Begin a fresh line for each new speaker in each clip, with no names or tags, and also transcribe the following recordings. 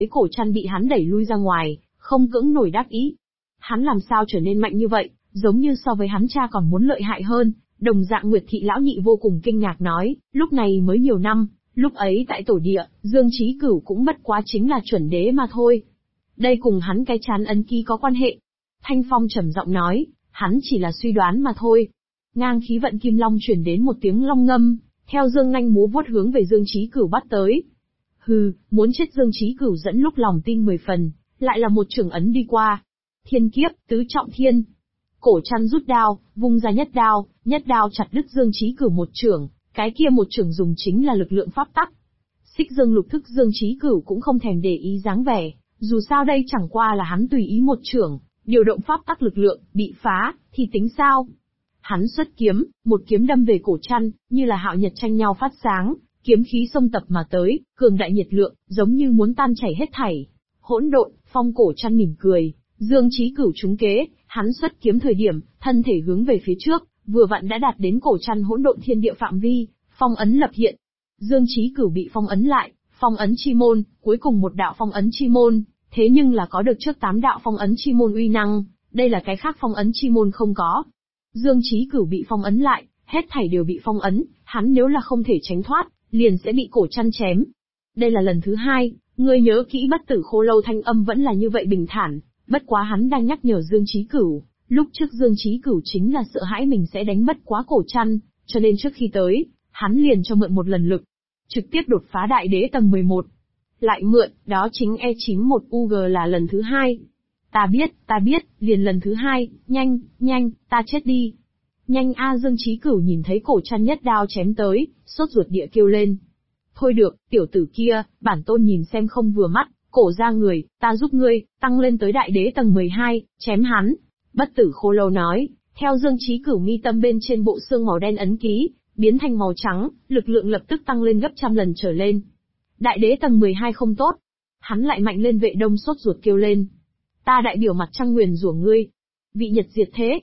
Cổ Trăn bị hắn đẩy lui ra ngoài, không cưỡng nổi đáp ý. Hắn làm sao trở nên mạnh như vậy, giống như so với hắn cha còn muốn lợi hại hơn. Đồng dạng Nguyệt Thị lão nhị vô cùng kinh ngạc nói, lúc này mới nhiều năm, lúc ấy tại tổ địa, Dương Chí Cửu cũng bất quá chính là chuẩn đế mà thôi. Đây cùng hắn cái chán ấn ký có quan hệ. Thanh Phong trầm giọng nói, hắn chỉ là suy đoán mà thôi. Ngang khí vận kim long truyền đến một tiếng long ngâm, theo dương nanh múa vuốt hướng về Dương Chí Cửu bắt tới. Hừ, muốn chết. Dương Chí Cửu dẫn lúc lòng tin 10 phần, lại là một trường ấn đi qua. Thiên kiếp, tứ trọng thiên. Cổ Trăn rút đao, vung ra nhất đao chặt đứt Dương Chí Cửu một chưởng, cái kia một chưởng dùng chính là lực lượng pháp tắc. Xích Dương lục thức Dương Chí Cửu cũng không thèm để ý dáng vẻ, dù sao đây chẳng qua là hắn tùy ý một chưởng, điều động pháp tắc lực lượng, bị phá, thì tính sao? Hắn xuất kiếm, một kiếm đâm về Cổ Trăn, như là hạo nhật tranh nhau phát sáng, kiếm khí xông tập mà tới, cường đại nhiệt lượng, giống như muốn tan chảy hết thảy. Hỗn độn, phong. Cổ Trăn mỉm cười, Dương Chí Cửu trúng kế, hắn xuất kiếm thời điểm, thân thể hướng về phía trước, vừa vặn đã đạt đến Cổ Trăn hỗn độn thiên địa phạm vi, phong ấn lập hiện. Dương Chí Cửu bị phong ấn lại, phong ấn chi môn, cuối cùng một đạo phong ấn chi môn, thế nhưng là có được trước 8 đạo phong ấn chi môn uy năng, đây là cái khác phong ấn chi môn không có. Dương Chí Cửu bị phong ấn lại, hết thảy đều bị phong ấn, hắn nếu là không thể tránh thoát, liền sẽ bị Cổ Trăn chém. Đây là lần thứ 2, ngươi nhớ kỹ Bất Tử Khô Lâu thanh âm vẫn là như vậy bình thản, bất quá hắn đang nhắc nhở Dương Chí Cửu, lúc trước Dương Chí Cửu chính là sợ hãi mình sẽ đánh bất quá Cổ Trăn, cho nên trước khi tới, hắn liền cho mượn một lần lực, trực tiếp đột phá đại đế tầng 11. Lại mượn, đó chính E91UG là lần thứ 2. Ta biết, liền lần thứ 2, nhanh, ta chết đi. Nhanh a. Dương Chí Cửu nhìn thấy Cổ Trăn nhất đao chém tới, sốt ruột địa kêu lên. Thôi được, tiểu tử kia, bản tôn nhìn xem không vừa mắt, Cổ ra người, ta giúp ngươi, tăng lên tới đại đế tầng 12, chém hắn. Bất Tử Khô Lâu nói, theo Dương Chí Cửu mi tâm bên trên bộ xương màu đen ấn ký, biến thành màu trắng, lực lượng lập tức tăng lên gấp trăm lần trở lên. Đại đế tầng 12 không tốt. Hắn lại mạnh lên. Vệ Đông sốt ruột kêu lên. Ta đại biểu mặt trăng nguyền rủa ngươi. Vị nhật diệt thế,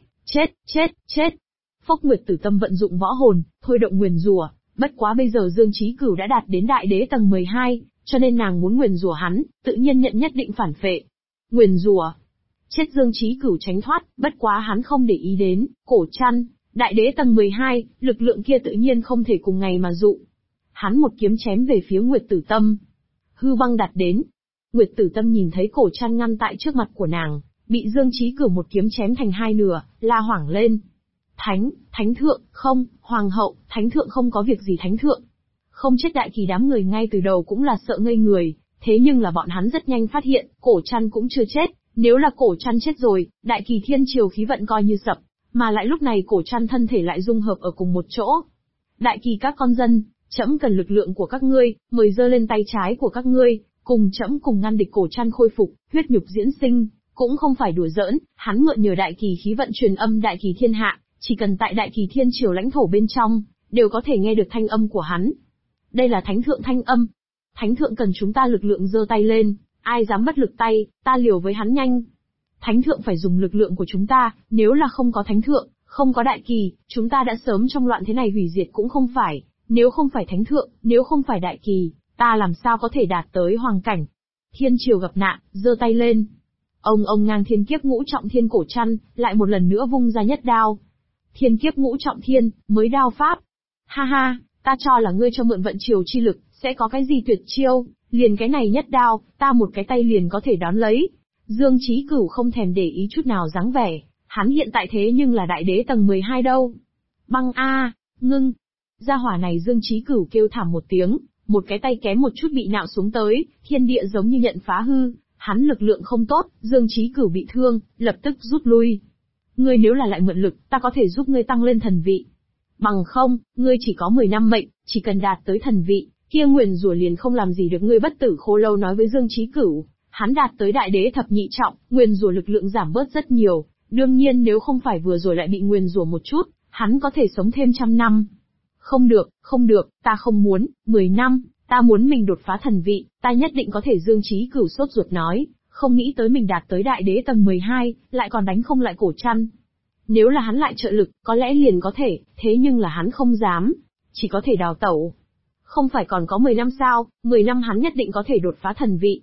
chết. Phốc Nguyệt Tử Tâm vận dụng võ hồn, thôi động nguyền rủa, bất quá bây giờ Dương Chí Cửu đã đạt đến đại đế tầng 12, cho nên nàng muốn nguyền rủa hắn, tự nhiên nhận nhất định phản phệ. Nguyền rủa. Chết. Dương Chí Cửu tránh thoát, bất quá hắn không để ý đến, Cổ Trăn, đại đế tầng 12, lực lượng kia tự nhiên không thể cùng ngày mà dụ. Hắn một kiếm chém về phía Nguyệt Tử Tâm. Hư băng đặt đến. Nguyệt Tử Tâm nhìn thấy Cổ Trăn ngăn tại trước mặt của nàng, bị Dương Chí Cửu một kiếm chém thành hai nửa, la hoảng lên. Thánh thượng, không, hoàng hậu, thánh thượng không có việc gì thánh thượng. Không chết. Đại Kỳ đám người ngay từ đầu cũng là sợ ngây người, thế nhưng là bọn hắn rất nhanh phát hiện, Cổ Trăn cũng chưa chết, nếu là Cổ Trăn chết rồi, Đại Kỳ thiên triều khí vận coi như sập, mà lại lúc này Cổ Trăn thân thể lại dung hợp ở cùng một chỗ. Đại Kỳ các con dân, trẫm cần lực lượng của các ngươi, mời giơ lên tay trái của các ngươi, cùng trẫm cùng ngăn địch Cổ Trăn khôi phục, huyết nhục diễn sinh, cũng không phải đùa giỡn, hắn mượn nhờ Đại Kỳ khí vận truyền âm Đại Kỳ thiên hạ, chỉ cần tại Đại Kỳ thiên triều lãnh thổ bên trong, đều có thể nghe được thanh âm của hắn. Đây là thánh thượng thanh âm. Thánh thượng cần chúng ta lực lượng, giơ tay lên, ai dám bất lực tay, ta liều với hắn nhanh. Thánh thượng phải dùng lực lượng của chúng ta, nếu là không có thánh thượng, không có Đại Kỳ, chúng ta đã sớm trong loạn thế này hủy diệt cũng không phải, nếu không phải thánh thượng, nếu không phải Đại Kỳ, ta làm sao có thể đạt tới hoàng cảnh. Thiên triều gặp nạn, giơ tay lên. Ông ngang thiên kiếp ngũ trọng thiên. Cổ Trăn lại một lần nữa vung ra nhất đao. Thiên kiếp ngũ trọng thiên, mới đao pháp. Ha ha, ta cho là ngươi cho mượn vận triều chi lực, sẽ có cái gì tuyệt chiêu, liền cái này nhất đao, ta một cái tay liền có thể đón lấy. Dương Chí Cửu không thèm để ý chút nào dáng vẻ, hắn hiện tại thế nhưng là đại đế tầng 12 đâu. Băng a, ngưng. Gia hỏa này. Dương Chí Cửu kêu thảm một tiếng, một cái tay kém một chút bị nạo xuống tới, thiên địa giống như nhận phá hư, hắn lực lượng không tốt, Dương Chí Cửu bị thương, lập tức rút lui. Ngươi nếu là lại mượn lực, ta có thể giúp ngươi tăng lên thần vị. Bằng không, ngươi chỉ có 10 năm mệnh, chỉ cần đạt tới thần vị, kia nguyền rủa liền không làm gì được ngươi. Bất Tử Khô Lâu nói với Dương Chí Cửu, hắn đạt tới đại đế thập nhị trọng, nguyền rủa lực lượng giảm bớt rất nhiều, đương nhiên nếu không phải vừa rồi lại bị nguyền rủa một chút, hắn có thể sống thêm 100 năm. Không được, ta không muốn, 10 năm, ta muốn mình đột phá thần vị, ta nhất định có thể. Dương Chí Cửu sốt ruột nói, không nghĩ tới mình đạt tới đại đế tầng 12, lại còn đánh không lại Cổ Trăn. Nếu là hắn lại trợ lực, có lẽ liền có thể, thế nhưng là hắn không dám, chỉ có thể đào tẩu. Không phải còn có 10 năm sao, 10 năm hắn nhất định có thể đột phá thần vị.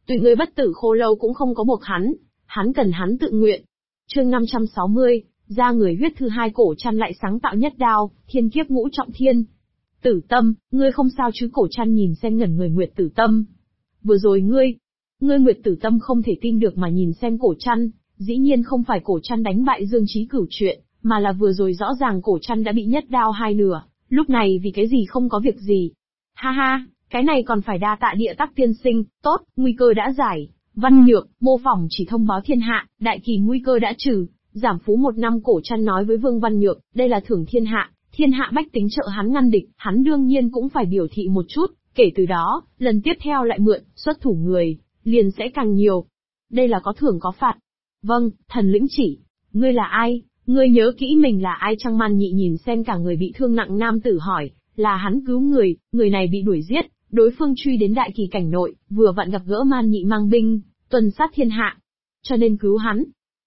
Tụi ngươi bất tử khô lâu cũng không có buộc hắn cần hắn tự nguyện. Chương 560, ra người huyết thư hai Cổ Trăn lại sáng tạo nhất đao, thiên kiếp ngũ trọng thiên. Tử Tâm, ngươi không sao chứ? Cổ Trăn nhìn xem ngẩn người Nguyệt Tử Tâm. Vừa rồi ngươi Nguyệt Tử Tâm không thể tin được mà nhìn xem Cổ Trăn, dĩ nhiên không phải Cổ Trăn đánh bại Dương Chí Cửu chuyện, mà là vừa rồi rõ ràng Cổ Trăn đã bị nhất đao hai nửa, lúc này vì cái gì không có việc gì. Ha ha, cái này còn phải đa tạ Địa Tắc tiên sinh, tốt, nguy cơ đã giải. Văn Nhược, mô phỏng chỉ thông báo thiên hạ, đại kỳ nguy cơ đã trừ, giảm phú 1 năm. Cổ Trăn nói với Vương Văn Nhược, đây là thưởng thiên hạ bách tính trợ hắn ngăn địch, hắn đương nhiên cũng phải biểu thị một chút, kể từ đó, lần tiếp theo lại mượn, xuất thủ người, liền sẽ càng nhiều. Đây là có thưởng có phạt. Vâng, thần lĩnh chỉ. Ngươi là ai? Ngươi nhớ kỹ mình là ai chăng? Man Nhị nhìn xem cả người bị thương nặng nam tử hỏi, là hắn cứu người này bị đuổi giết, đối phương truy đến đại kỳ cảnh nội, vừa vặn gặp gỡ Man Nhị mang binh, tuần sát thiên hạ. Cho nên cứu hắn.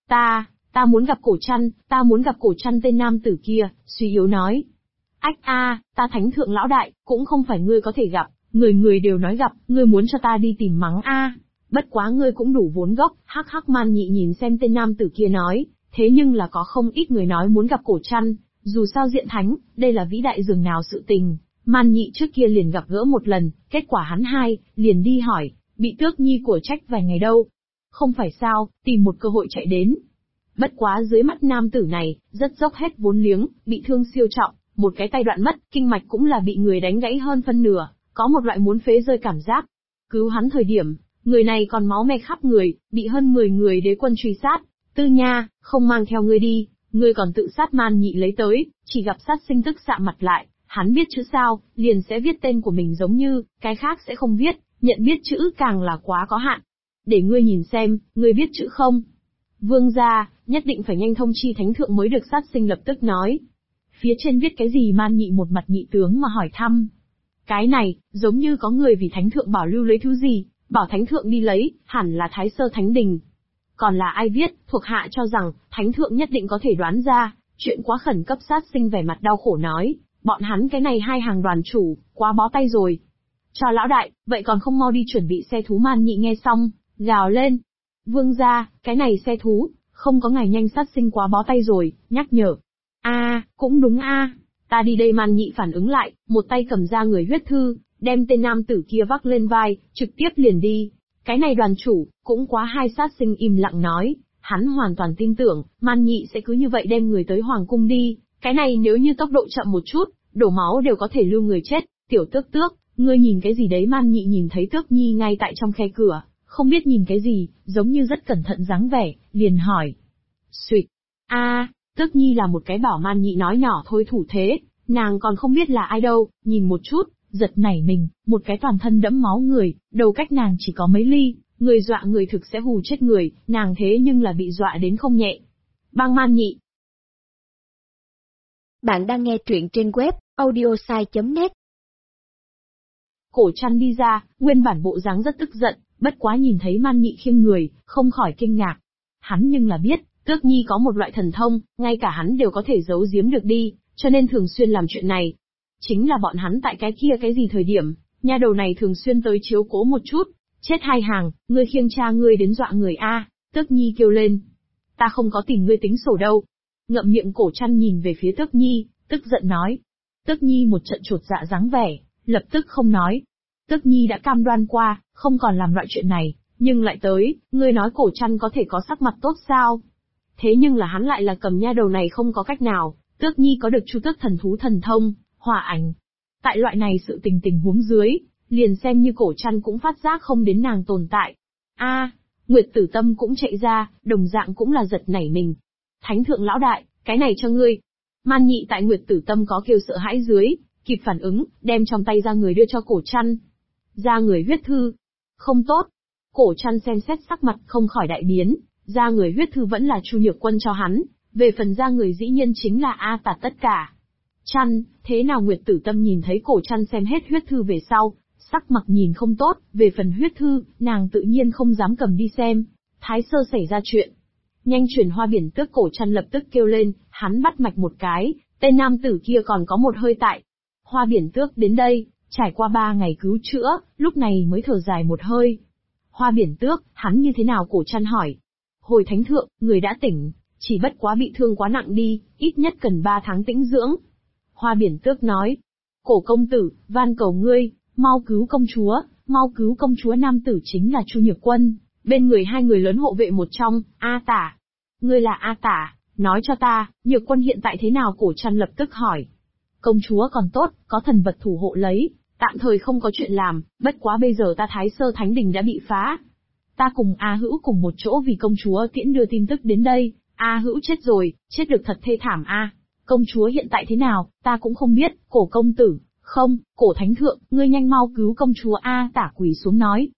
Ta muốn gặp Cổ Trăn, ta muốn gặp Cổ Trăn. Tên nam tử kia, suy yếu nói. Ách a, ta Thánh Thượng lão đại, cũng không phải ngươi có thể gặp, người đều nói gặp, ngươi muốn cho ta đi tìm mắng a? Bất quá ngươi cũng đủ vốn gốc, hắc hắc. Man Nhị nhìn xem tên nam tử kia nói, thế nhưng là có không ít người nói muốn gặp Cổ Trăn, dù sao diện thánh, đây là vĩ đại dường nào sự tình. Man Nhị trước kia liền gặp gỡ một lần, kết quả hắn liền đi hỏi, bị Tước Nhi của trách vài ngày đâu. Không phải sao, tìm một cơ hội chạy đến. Bất quá dưới mắt nam tử này, rất dốc hết vốn liếng, bị thương siêu trọng, một cái tay đoạn mất, kinh mạch cũng là bị người đánh gãy hơn phân nửa, có một loại muốn phế rơi cảm giác. Cứu hắn thời điểm, người này còn máu me khắp người, bị hơn 10 người đế quân truy sát. Tư Nha, không mang theo ngươi đi, ngươi còn tự sát. Man Nhị lấy tới, chỉ gặp sát sinh tức sạm mặt lại, hắn biết chữ sao, liền sẽ viết tên của mình giống như, cái khác sẽ không viết, nhận biết chữ càng là quá có hạn. Để ngươi nhìn xem, ngươi biết chữ không? Vương gia, nhất định phải nhanh thông chi Thánh Thượng mới được. Sát sinh lập tức nói. Phía trên viết cái gì? Man Nhị một mặt nhị tướng mà hỏi thăm. Cái này, giống như có người vì Thánh Thượng bảo lưu lấy thứ gì, bảo Thánh Thượng đi lấy, hẳn là Thái Sơ Thánh Đình. Còn là ai viết, thuộc hạ cho rằng, Thánh Thượng nhất định có thể đoán ra, chuyện quá khẩn cấp. Sát sinh vẻ mặt đau khổ nói, bọn hắn cái này hai hàng đoàn chủ, quá bó tay rồi. Cho lão đại, vậy còn không mau đi chuẩn bị xe thú. Man Nhị nghe xong, gào lên. Vương gia, cái này xe thú, không có ngài nhanh. Sát sinh quá bó tay rồi, nhắc nhở. Cũng đúng ta đi đây. Man Nhị phản ứng lại, một tay cầm ra người huyết thư, đem tên nam tử kia vác lên vai, trực tiếp liền đi. Cái này đoàn chủ, cũng quá hai. Sát sinh im lặng nói, hắn hoàn toàn tin tưởng, Man Nhị sẽ cứ như vậy đem người tới Hoàng Cung đi, cái này nếu như tốc độ chậm một chút, đổ máu đều có thể lưu người chết. Tiểu Tước Tước, ngươi nhìn cái gì đấy? Man Nhị nhìn thấy Tước Nhi ngay tại trong khe cửa, không biết nhìn cái gì, giống như rất cẩn thận dáng vẻ, liền hỏi. Xuyệt, Tước Nhi là một cái bảo. Man Nhị nói nhỏ thôi thủ thế, nàng còn không biết là ai đâu, nhìn một chút, giật nảy mình, một cái toàn thân đẫm máu người, đầu cách nàng chỉ có mấy ly, người dọa người thực sẽ hù chết người, nàng thế nhưng là bị dọa đến không nhẹ. Bang Man Nhị.
Bạn đang nghe truyện trên web audiosai.net.
Cổ Trăn đi ra, nguyên bản bộ dáng rất tức giận, bất quá nhìn thấy Man Nhị khiêng người, không khỏi kinh ngạc. Hắn nhưng là biết, Tước Nhi có một loại thần thông, ngay cả hắn đều có thể giấu giếm được đi, cho nên thường xuyên làm chuyện này. Chính là bọn hắn tại cái gì thời điểm, nha đầu này thường xuyên tới chiếu cố một chút. Chết hai hàng, ngươi khiêng cha ngươi đến dọa người a? Tước Nhi kêu lên. Ta không có tìm ngươi tính sổ đâu. Ngậm miệng. Cổ Trăn nhìn về phía Tước Nhi, tức giận nói. Tước Nhi một trận chột dạ dáng vẻ, lập tức không nói. Tước Nhi đã cam đoan qua, không còn làm loại chuyện này, nhưng lại tới, ngươi nói Cổ Trăn có thể có sắc mặt tốt sao? Thế nhưng là hắn lại là cầm nha đầu này không có cách nào. Tước Nhi có được Chu Tước thần thú thần thông, hỏa ảnh. Tại loại này sự tình huống dưới, liền xem như Cổ Trăn cũng phát giác không đến nàng tồn tại. Nguyệt Tử Tâm cũng chạy ra, đồng dạng cũng là giật nảy mình. Thánh Thượng lão đại, cái này cho ngươi. Man Nhị tại Nguyệt Tử Tâm có kêu sợ hãi dưới, kịp phản ứng, đem trong tay ra người đưa cho Cổ Trăn. Ra người huyết thư. Không tốt. Cổ Trăn xem xét sắc mặt không khỏi đại biến, ra người huyết thư vẫn là Chu Nhược Quân cho hắn, về phần ra người dĩ nhiên chính là A Tạt tất cả. Trăn, thế nào? Nguyệt Tử Tâm nhìn thấy Cổ Trăn xem hết huyết thư về sau, sắc mặt nhìn không tốt, về phần huyết thư, nàng tự nhiên không dám cầm đi xem. Thái Sơ xảy ra chuyện. Nhanh chuyển Hoa Biển Tước. Cổ Trăn lập tức kêu lên, hắn bắt mạch một cái, tên nam tử kia còn có một hơi tại. Hoa Biển Tước đến đây, trải qua 3 ngày cứu chữa, lúc này mới thở dài một hơi. Hoa Biển Tước, hắn như thế nào? Cổ Trăn hỏi. Hồi thánh thượng, người đã tỉnh, chỉ bất quá bị thương quá nặng đi, ít nhất cần 3 tháng tĩnh dưỡng. Hoa Biển Tước nói. Cổ công tử, van cầu ngươi, mau cứu công chúa, mau cứu công chúa. Nam tử chính là Chu Nhược Quân, bên người 2 người lớn hộ vệ một trong, A Tả. Ngươi là A Tả, nói cho ta, Nhược Quân hiện tại thế nào? Cổ Trăn lập tức hỏi. Công chúa còn tốt, có thần vật thủ hộ lấy, tạm thời không có chuyện làm, bất quá bây giờ ta Thái Sơ Thánh Đình đã bị phá. Ta cùng A Hữu cùng một chỗ vì công chúa tiễn đưa tin tức đến đây, A Hữu chết rồi, chết được thật thê thảm a. Công chúa hiện tại thế nào, ta cũng không biết. Cổ công tử, không, Cổ thánh thượng, ngươi nhanh mau cứu công chúa. A Tả quỳ xuống nói.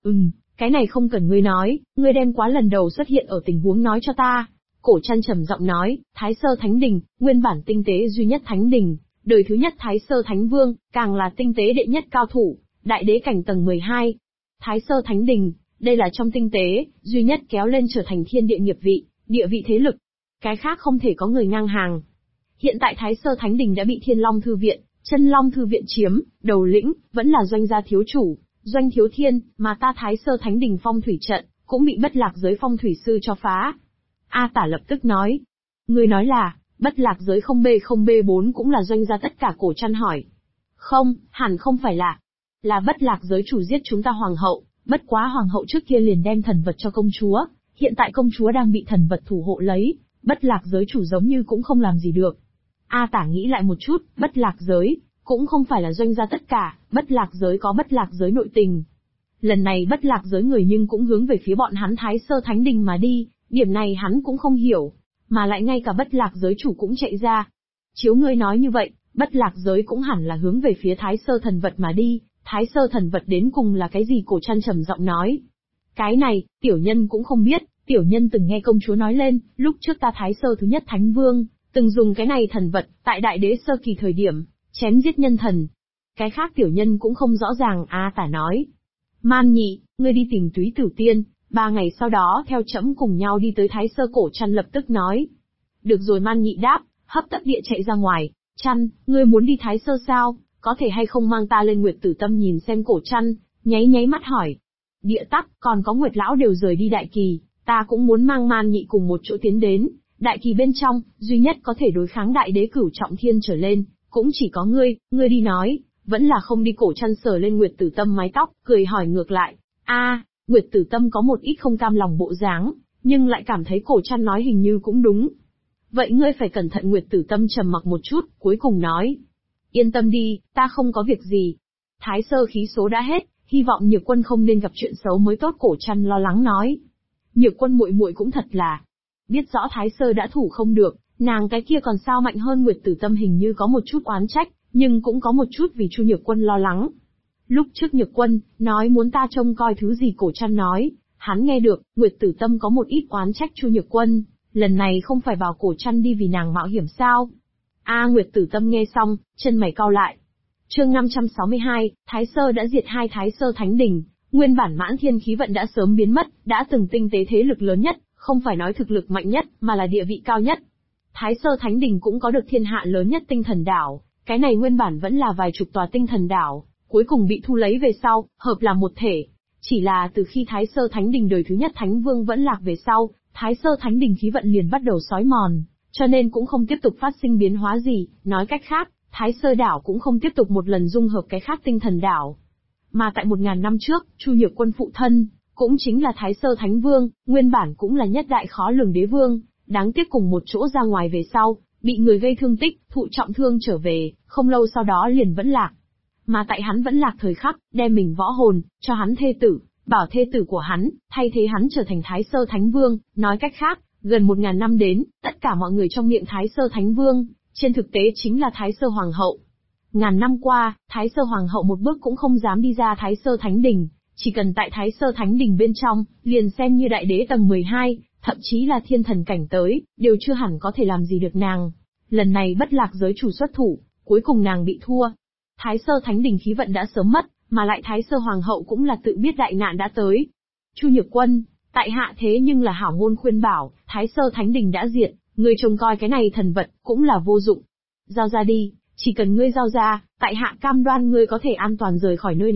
Cái này không cần ngươi nói, ngươi đem quá lần đầu xuất hiện ở tình huống nói cho ta. Cổ Trăn trầm giọng nói, Thái Sơ Thánh Đình, nguyên bản tinh tế duy nhất Thánh Đình, đời thứ nhất Thái Sơ Thánh Vương, càng là tinh tế đệ nhất cao thủ, đại đế cảnh tầng 12. Thái Sơ Thánh Đình, đây là trong tinh tế, duy nhất kéo lên trở thành thiên địa nghiệp vị, địa vị thế lực. Cái khác không thể có người ngang hàng. Hiện tại Thái Sơ Thánh Đình đã bị Thiên Long Thư Viện, Chân Long Thư Viện chiếm, đầu lĩnh, vẫn là Doanh gia thiếu chủ, Doanh Thiếu Thiên, mà ta Thái Sơ Thánh Đình phong thủy trận, cũng bị Bất Lạc Giới phong thủy sư cho phá. A Tả lập tức nói. Ngươi nói là, Bất Lạc Giới 0B0B4 cũng là Doanh gia? Tất cả Cổ Trăn hỏi. Không, hẳn không phải là Bất Lạc Giới chủ giết chúng ta hoàng hậu, bất quá hoàng hậu trước kia liền đem thần vật cho công chúa, hiện tại công chúa đang bị thần vật thủ hộ lấy, Bất Lạc Giới chủ giống như cũng không làm gì được. A Tả nghĩ lại một chút, Bất Lạc Giới, cũng không phải là Doanh gia tất cả, Bất Lạc Giới có Bất Lạc Giới nội tình. Lần này Bất Lạc Giới người nhưng cũng hướng về phía bọn hắn Thái Sơ Thánh Đình mà đi, điểm này hắn cũng không hiểu, mà lại ngay cả Bất Lạc Giới chủ cũng chạy ra. Chiếu ngươi nói như vậy, Bất Lạc Giới cũng hẳn là hướng về phía Thái Sơ thần vật mà đi. Thái Sơ thần vật đến cùng là cái gì? Cổ Trăn trầm giọng nói. Cái này, tiểu nhân cũng không biết, tiểu nhân từng nghe công chúa nói lên, lúc trước ta Thái Sơ thứ nhất Thánh Vương, từng dùng cái này thần vật, tại đại đế sơ kỳ thời điểm, chém giết nhân thần. Cái khác tiểu nhân cũng không rõ ràng. A Tả nói. Man Nhị, ngươi đi tìm Túy Tử Tiên, 3 ngày sau đó theo trẫm cùng nhau đi tới Thái Sơ. Cổ Trăn lập tức nói. Được rồi. Man Nhị đáp, hấp tấp địa chạy ra ngoài. Trăn, ngươi muốn đi Thái Sơ sao? Có thể hay không mang ta lên Nguyệt Tử Tâm nhìn xem? Cổ Trăn nháy nháy mắt hỏi. Địa Tắc, còn có Nguyệt lão đều rời đi Đại Kỳ, ta cũng muốn mang Man Nhị cùng một chỗ tiến đến. Đại Kỳ bên trong, duy nhất có thể đối kháng đại đế cửu trọng thiên trở lên, cũng chỉ có ngươi đi nói, vẫn là không đi? Cổ Trăn sờ lên Nguyệt Tử Tâm mái tóc, cười hỏi ngược lại. Nguyệt Tử Tâm có một ít không cam lòng bộ dáng, nhưng lại cảm thấy Cổ Trăn nói hình như cũng đúng. Vậy ngươi phải cẩn thận. Nguyệt Tử Tâm trầm mặc một chút, cuối cùng nói. Yên tâm đi, ta không có việc gì. Thái Sơ khí số đã hết, hy vọng Nhược Quân không nên gặp chuyện xấu mới tốt. Cổ Trăn lo lắng nói. Nhược Quân muội muội cũng thật là biết rõ Thái Sơ đã thủ không được, nàng cái kia còn sao mạnh hơn. Nguyệt Tử Tâm hình như có một chút oán trách, nhưng cũng có một chút vì Chu Nhược Quân lo lắng. Lúc trước Nhược Quân nói muốn ta trông coi thứ gì? Cổ Trăn nói, hắn nghe được, Nguyệt Tử Tâm có một ít oán trách Chu Nhược Quân, lần này không phải bảo Cổ Trăn đi vì nàng mạo hiểm sao? Nguyệt Tử Tâm nghe xong, chân mày cau lại. Chương 562, Thái Sơ đã diệt 2 Thái Sơ Thánh Đình, nguyên bản Mãn Thiên khí vận đã sớm biến mất, đã từng tinh tế thế lực lớn nhất, không phải nói thực lực mạnh nhất, mà là địa vị cao nhất. Thái Sơ Thánh Đình cũng có được thiên hạ lớn nhất Tinh Thần Đảo, cái này nguyên bản vẫn là vài chục tòa Tinh Thần Đảo, cuối cùng bị thu lấy về sau, hợp làm một thể. Chỉ là từ khi Thái Sơ Thánh Đình đời thứ nhất Thánh Vương vẫn lạc về sau, Thái Sơ Thánh Đình khí vận liền bắt đầu xói mòn, cho nên cũng không tiếp tục phát sinh biến hóa gì. Nói cách khác, Thái Sơ Đảo cũng không tiếp tục một lần dung hợp cái khác Tinh Thần Đảo. Mà tại 1000 năm trước, Chu Nhược Quân phụ thân, cũng chính là Thái Sơ Thánh Vương, nguyên bản cũng là nhất đại khó lường đế vương, đáng tiếc cùng một chỗ ra ngoài về sau, bị người gây thương tích, thụ trọng thương trở về, không lâu sau đó liền vẫn lạc. Mà tại hắn vẫn lạc thời khắc, đem mình võ hồn, cho hắn thê tử, bảo thê tử của hắn, thay thế hắn trở thành Thái Sơ Thánh Vương. Nói cách khác, gần 1000 năm đến, tất cả mọi người trong miệng Thái Sơ Thánh Vương, trên thực tế chính là Thái Sơ Hoàng hậu. Ngàn năm qua, Thái Sơ Hoàng hậu một bước cũng không dám đi ra Thái Sơ Thánh Đình, chỉ cần tại Thái Sơ Thánh Đình bên trong, liền xem như đại đế tầng 12, thậm chí là thiên thần cảnh tới, đều chưa hẳn có thể làm gì được nàng. Lần này Bất Lạc Giới chủ xuất thủ, cuối cùng nàng bị thua. Thái Sơ Thánh Đình khí vận đã sớm mất, mà lại Thái Sơ Hoàng hậu cũng là tự biết đại nạn đã tới. Chu Nhược Quân, tại hạ thế nhưng là hảo ngôn khuyên bảo, Thái Sơ Thánh Đình đã diệt, ngươi trông coi cái này thần vật, cũng là vô dụng. Giao ra đi, chỉ cần ngươi giao ra, tại hạ cam đoan ngươi có thể an toàn rời khỏi nơi này,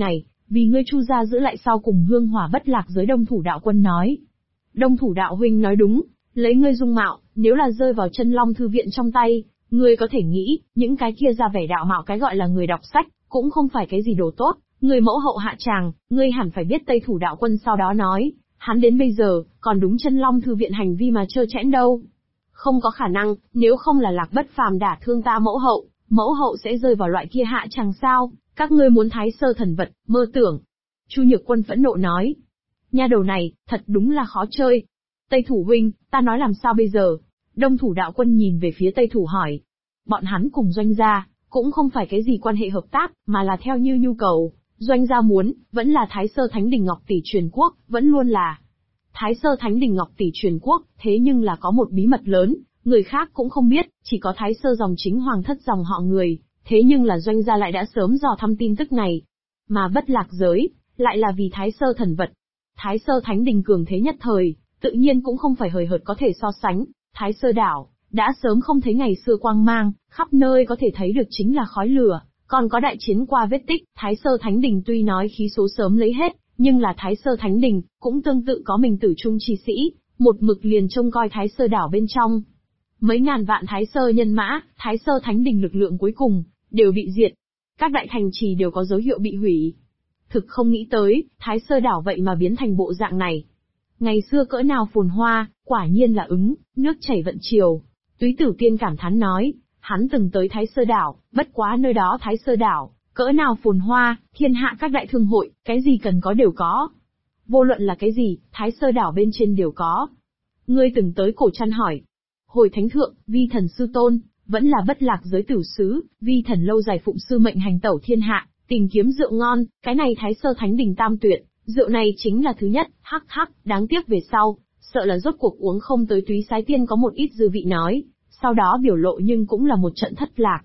vì ngươi Chu gia giữ lại sau cùng hương hỏa bất lạc giới. Đông Thủ đạo quân nói. Đông Thủ đạo huynh nói đúng, lấy ngươi dung mạo, nếu là rơi vào Chân Long thư viện trong tay, ngươi có thể nghĩ, những cái kia ra vẻ đạo mạo cái gọi là người đọc sách, cũng không phải cái gì đồ tốt. Người mẫu hậu hạ tràng, ngươi hẳn phải biết Tây Thủ đạo quân sau đó nói, hắn đến bây giờ, còn đúng Chân Long thư viện hành vi mà trơ trẽn đâu. Không có khả năng, nếu không là Lạc Bất Phàm đả thương ta mẫu hậu sẽ rơi vào loại kia hạ tràng sao? Các ngươi muốn Thái Sơ thần vật, mơ tưởng. Chu Nhược Quân phẫn nộ nói. Nha đầu này, thật đúng là khó chơi. Tây Thủ huynh, ta nói làm sao bây giờ? Đông Thủ đạo quân nhìn về phía Tây Thủ hỏi. Bọn hắn cùng Doanh gia, cũng không phải cái gì quan hệ hợp tác, mà là theo như nhu cầu. Doanh gia muốn, vẫn là Thái Sơ Thánh Đình Ngọc Tỷ truyền quốc, vẫn luôn là. Thái Sơ Thánh Đình Ngọc Tỷ truyền quốc, thế nhưng là có một bí mật lớn, người khác cũng không biết, chỉ có Thái Sơ dòng chính hoàng thất dòng họ người, thế nhưng là Doanh gia lại đã sớm dò thăm tin tức này. Mà bất lạc giới, lại là vì Thái Sơ thần vật. Thái Sơ Thánh Đình cường thế nhất thời, tự nhiên cũng không phải hời hợt có thể so sánh. Thái Sơ đảo, đã sớm không thấy ngày xưa quang mang, khắp nơi có thể thấy được chính là khói lửa, còn có đại chiến qua vết tích. Thái Sơ Thánh Đình tuy nói khí số sớm lấy hết, nhưng là Thái Sơ Thánh Đình, cũng tương tự có mình tử trung chi sĩ, một mực liền trông coi Thái Sơ đảo bên trong. Mấy ngàn vạn Thái Sơ nhân mã, Thái Sơ Thánh Đình lực lượng cuối cùng, đều bị diệt. Các đại thành trì đều có dấu hiệu bị hủy. Thực không nghĩ tới, Thái Sơ đảo vậy mà biến thành bộ dạng này. Ngày xưa cỡ nào phồn hoa, quả nhiên là nước chảy vận triều. Túy Tử Tiên cảm thán nói, hắn từng tới Thái Sơ đảo, bất quá nơi đó Thái Sơ đảo, cỡ nào phồn hoa, thiên hạ các đại thương hội, cái gì cần có đều có. Vô luận là cái gì, Thái Sơ đảo bên trên đều có. Ngươi từng tới Cổ Trăn hỏi. Hồi thánh thượng, vi thần sư tôn, vẫn là bất lạc giới tử sứ, vi thần lâu dài phụng sư mệnh hành tẩu thiên hạ, tìm kiếm rượu ngon, cái này Thái Sơ Thánh Đình tam tuyệt, rượu này chính là thứ nhất, đáng tiếc về sau, sợ là rốt cuộc uống không tới. Túy Sái Tiên có một ít dư vị nói, sau đó biểu lộ nhưng cũng là một trận thất lạc.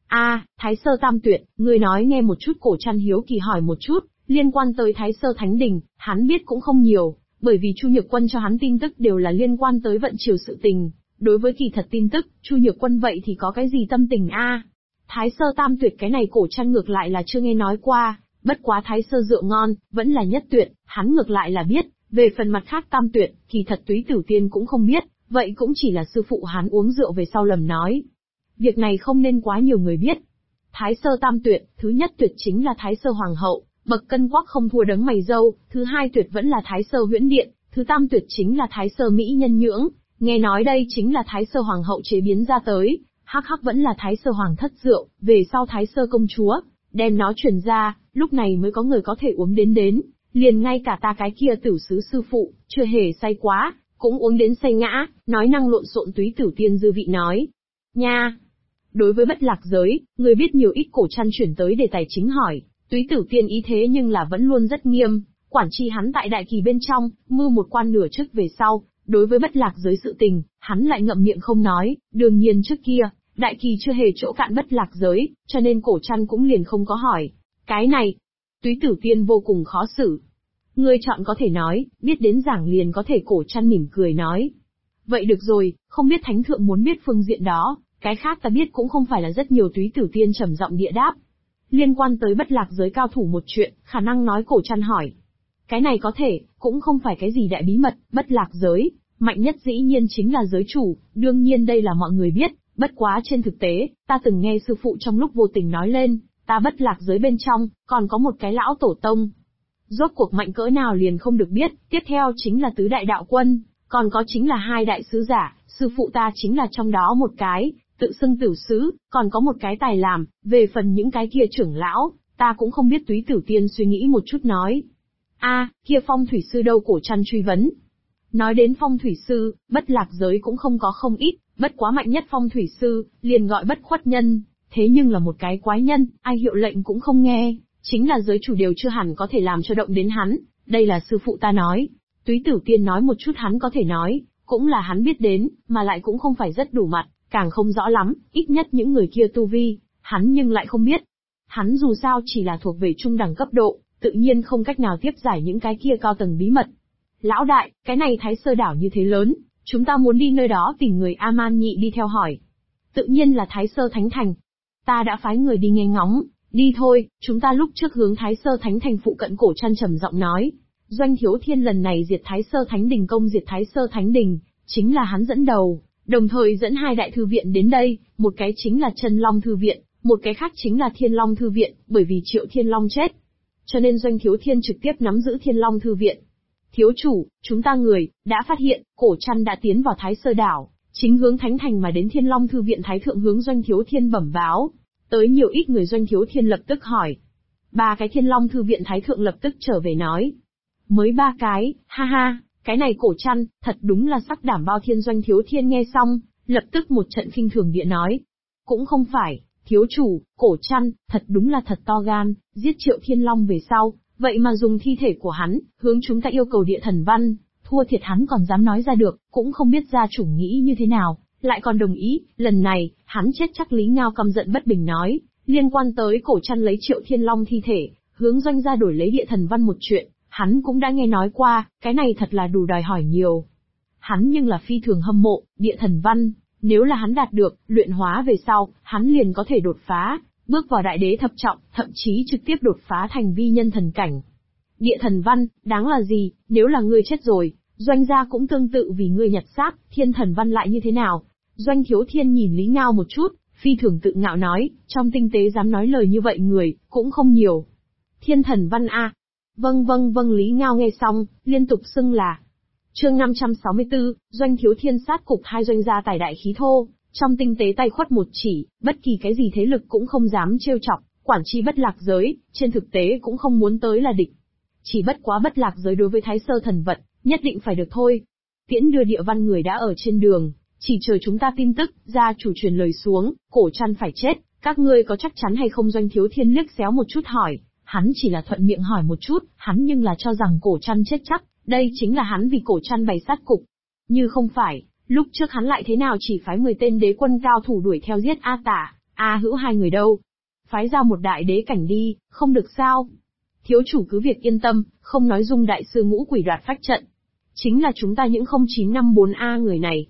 Thái Sơ tam tuyệt, ngươi nói nghe một chút. Cổ Trăn hiếu kỳ hỏi một chút, liên quan tới Thái Sơ Thánh Đình, hắn biết cũng không nhiều, bởi vì Chu Nhược Quân cho hắn tin tức đều là liên quan tới vận triều sự tình. Đối với kỳ thật tin tức, Chu Nhược Quân vậy thì có cái gì tâm tình Thái Sơ tam tuyệt cái này Cổ Trăn ngược lại là chưa nghe nói qua, bất quá Thái Sơ rượu ngon, vẫn là nhất tuyệt, hắn ngược lại là biết. Về phần mặt khác tam tuyệt, kỳ thật Túy Tử Tiên cũng không biết, vậy cũng chỉ là sư phụ hắn uống rượu về sau lầm nói. Việc này không nên quá nhiều người biết. Thái Sơ tam tuyệt, thứ nhất tuyệt chính là Thái Sơ Hoàng hậu, bậc cân quắc không thua đấng mày râu, thứ hai tuyệt vẫn là Thái Sơ Huyễn Điện, thứ tam tuyệt chính là Thái Sơ Mỹ Nhân Nhưỡng, nghe nói đây chính là Thái Sơ Hoàng hậu chế biến ra tới, vẫn là Thái Sơ Hoàng thất rượu, về sau Thái Sơ công chúa, đem nó truyền ra, lúc này mới có người có thể uống đến, liền ngay cả ta cái kia tử sứ sư phụ, chưa hề say quá, cũng uống đến say ngã, nói năng lộn xộn. Túy Tử Tiên dư vị nói. Nha! Đối với bất lạc giới, người biết nhiều ít. Cổ Trăn chuyển tới đề tài chính hỏi, Túy Tử Tiên ý thế nhưng là vẫn luôn rất nghiêm, quản tri hắn tại đại kỳ bên trong, mưu một quan nửa trước về sau, đối với bất lạc giới sự tình, hắn lại ngậm miệng không nói. Đương nhiên trước kia, đại kỳ chưa hề chỗ cạn bất lạc giới, cho nên Cổ Trăn cũng liền không có hỏi. Cái này, Túy Tử Tiên vô cùng khó xử. Ngươi chọn có thể nói, biết đến giảng liền có thể. Cổ Trăn mỉm cười nói. Vậy được rồi, không biết thánh thượng muốn biết phương diện đó, cái khác ta biết cũng không phải là rất nhiều. Túy Tử Tiên trầm giọng địa đáp. Liên quan tới bất lạc giới cao thủ một chuyện, khả năng nói. Cổ Trăn hỏi. Cái này có thể, cũng không phải cái gì đại bí mật. Bất lạc giới, mạnh nhất dĩ nhiên chính là giới chủ, đương nhiên đây là mọi người biết, bất quá trên thực tế, ta từng nghe sư phụ trong lúc vô tình nói lên, ta bất lạc giới bên trong, còn có một cái lão tổ tông. Rốt cuộc mạnh cỡ nào liền không được biết, tiếp theo chính là tứ đại đạo quân, còn có chính là hai đại sứ giả, sư phụ ta chính là trong đó một cái, tự xưng tử sứ, còn có một cái tài làm, về phần những cái kia trưởng lão, ta cũng không biết. Túy Tử Tiên suy nghĩ một chút nói. Kia phong thủy sư đâu? Cổ Trăn truy vấn. Nói đến phong thủy sư, bất lạc giới cũng không có không ít, bất quá mạnh nhất phong thủy sư, liền gọi Bất Khuất Nhân, thế nhưng là một cái quái nhân, ai hiệu lệnh cũng không nghe, chính là giới chủ đều chưa hẳn có thể làm cho động đến hắn, đây là sư phụ ta nói. Túy Tử Tiên nói một chút hắn có thể nói, cũng là hắn biết đến, mà lại cũng không phải rất đủ mặt, càng không rõ lắm, ít nhất những người kia tu vi, hắn nhưng lại không biết. Hắn dù sao chỉ là thuộc về trung đẳng cấp độ, tự nhiên không cách nào tiếp giải những cái kia cao tầng bí mật. Lão đại, cái này Thái Sơ đảo như thế lớn, chúng ta muốn đi nơi đó tìm người. A-man Nhị đi theo hỏi. Tự nhiên là Thái Sơ Thánh Thành. Ta đã phái người đi nghe ngóng, Đi thôi, chúng ta lúc trước hướng Thái Sơ Thánh Thành phụ cận. Cổ Trăn trầm giọng nói. Doanh Thiếu Thiên lần này diệt Thái Sơ Thánh Đình, công diệt Thái Sơ Thánh Đình, chính là hắn dẫn đầu, đồng thời dẫn hai đại thư viện đến đây, một cái chính là Chân Long Thư Viện, một cái khác chính là Thiên Long Thư Viện, bởi vì Triệu Thiên Long chết. Cho nên Doanh Thiếu Thiên trực tiếp nắm giữ Thiên Long Thư Viện. Thiếu chủ, chúng ta người, đã phát hiện, Cổ Trăn đã tiến vào Thái Sơ Đảo, chính hướng Thánh Thành mà đến Thiên Long Thư Viện. Thái thượng hướng Doanh Thiếu Thiên bẩm báo. Tới nhiều ít người? Doanh Thiếu Thiên lập tức hỏi. 3 cái Thiên Long Thư Viện. Thái thượng lập tức trở về nói. Mới 3 cái, ha ha, cái này Cổ Trăn, thật đúng là sắc đảm bao thiên. Doanh Thiếu Thiên nghe xong, lập tức một trận khinh thường địa nói. Cũng không phải, thiếu chủ, Cổ Trăn, thật đúng là thật to gan, giết Triệu Thiên Long về sau, vậy mà dùng thi thể của hắn, hướng chúng ta yêu cầu địa thần văn, thua thiệt hắn còn dám nói ra được, cũng không biết gia chủ nghĩ như thế nào, lại còn đồng ý. Lần này, hắn chết chắc. Lý Ngao căm giận bất bình nói, liên quan tới Cổ Trăn lấy Triệu Thiên Long thi thể, hướng Doanh gia đổi lấy địa thần văn một chuyện, hắn cũng đã nghe nói qua, cái này thật là đủ đòi hỏi nhiều. Hắn nhưng là phi thường hâm mộ, địa thần văn, nếu là hắn đạt được, luyện hóa về sau, hắn liền có thể đột phá, bước vào đại đế thập trọng, thậm chí trực tiếp đột phá thành vi nhân thần cảnh. Địa thần văn, đáng là gì, nếu là ngươi chết rồi, Doanh gia cũng tương tự vì ngươi nhặt xác, thiên thần văn lại như thế nào? Doanh Thiếu Thiên nhìn Lý Ngao một chút, phi thường tự ngạo nói, trong tinh tế dám nói lời như vậy người, cũng không nhiều. Thiên thần văn a. Vâng vâng vâng. Lý Ngao nghe xong, liên tục xưng là. Chương 564, Doanh Thiếu Thiên sát cục. Hai Doanh gia tài đại khí thô, trong tinh tế tay khuất một chỉ, bất kỳ cái gì thế lực cũng không dám trêu chọc, quản chi Bất Lạc Giới, trên thực tế cũng không muốn tới là địch. Chỉ bất quá Bất Lạc Giới đối với Thái Sơ thần vật, nhất định phải được thôi. Tiễn đưa địa văn người đã ở trên đường, chỉ chờ chúng ta tin tức. Gia chủ truyền lời xuống, Cổ Trăn phải chết, các ngươi có chắc chắn hay không? Doanh Thiếu Thiên liếc xéo một chút hỏi. Hắn chỉ là thuận miệng hỏi một chút, hắn nhưng là cho rằng Cổ Trăn chết chắc, đây chính là hắn vì Cổ Trăn bày sát cục. Như không phải, lúc trước hắn lại thế nào chỉ phái 10 tên đế quân cao thủ đuổi theo giết A Tả, A Hữu hai người đâu? Phái ra một đại đế cảnh đi, không được sao? Thiếu chủ cứ việc yên tâm, không nói Dung đại sư ngũ quỷ đoạt phách trận. Chính là chúng ta những 0954A người này.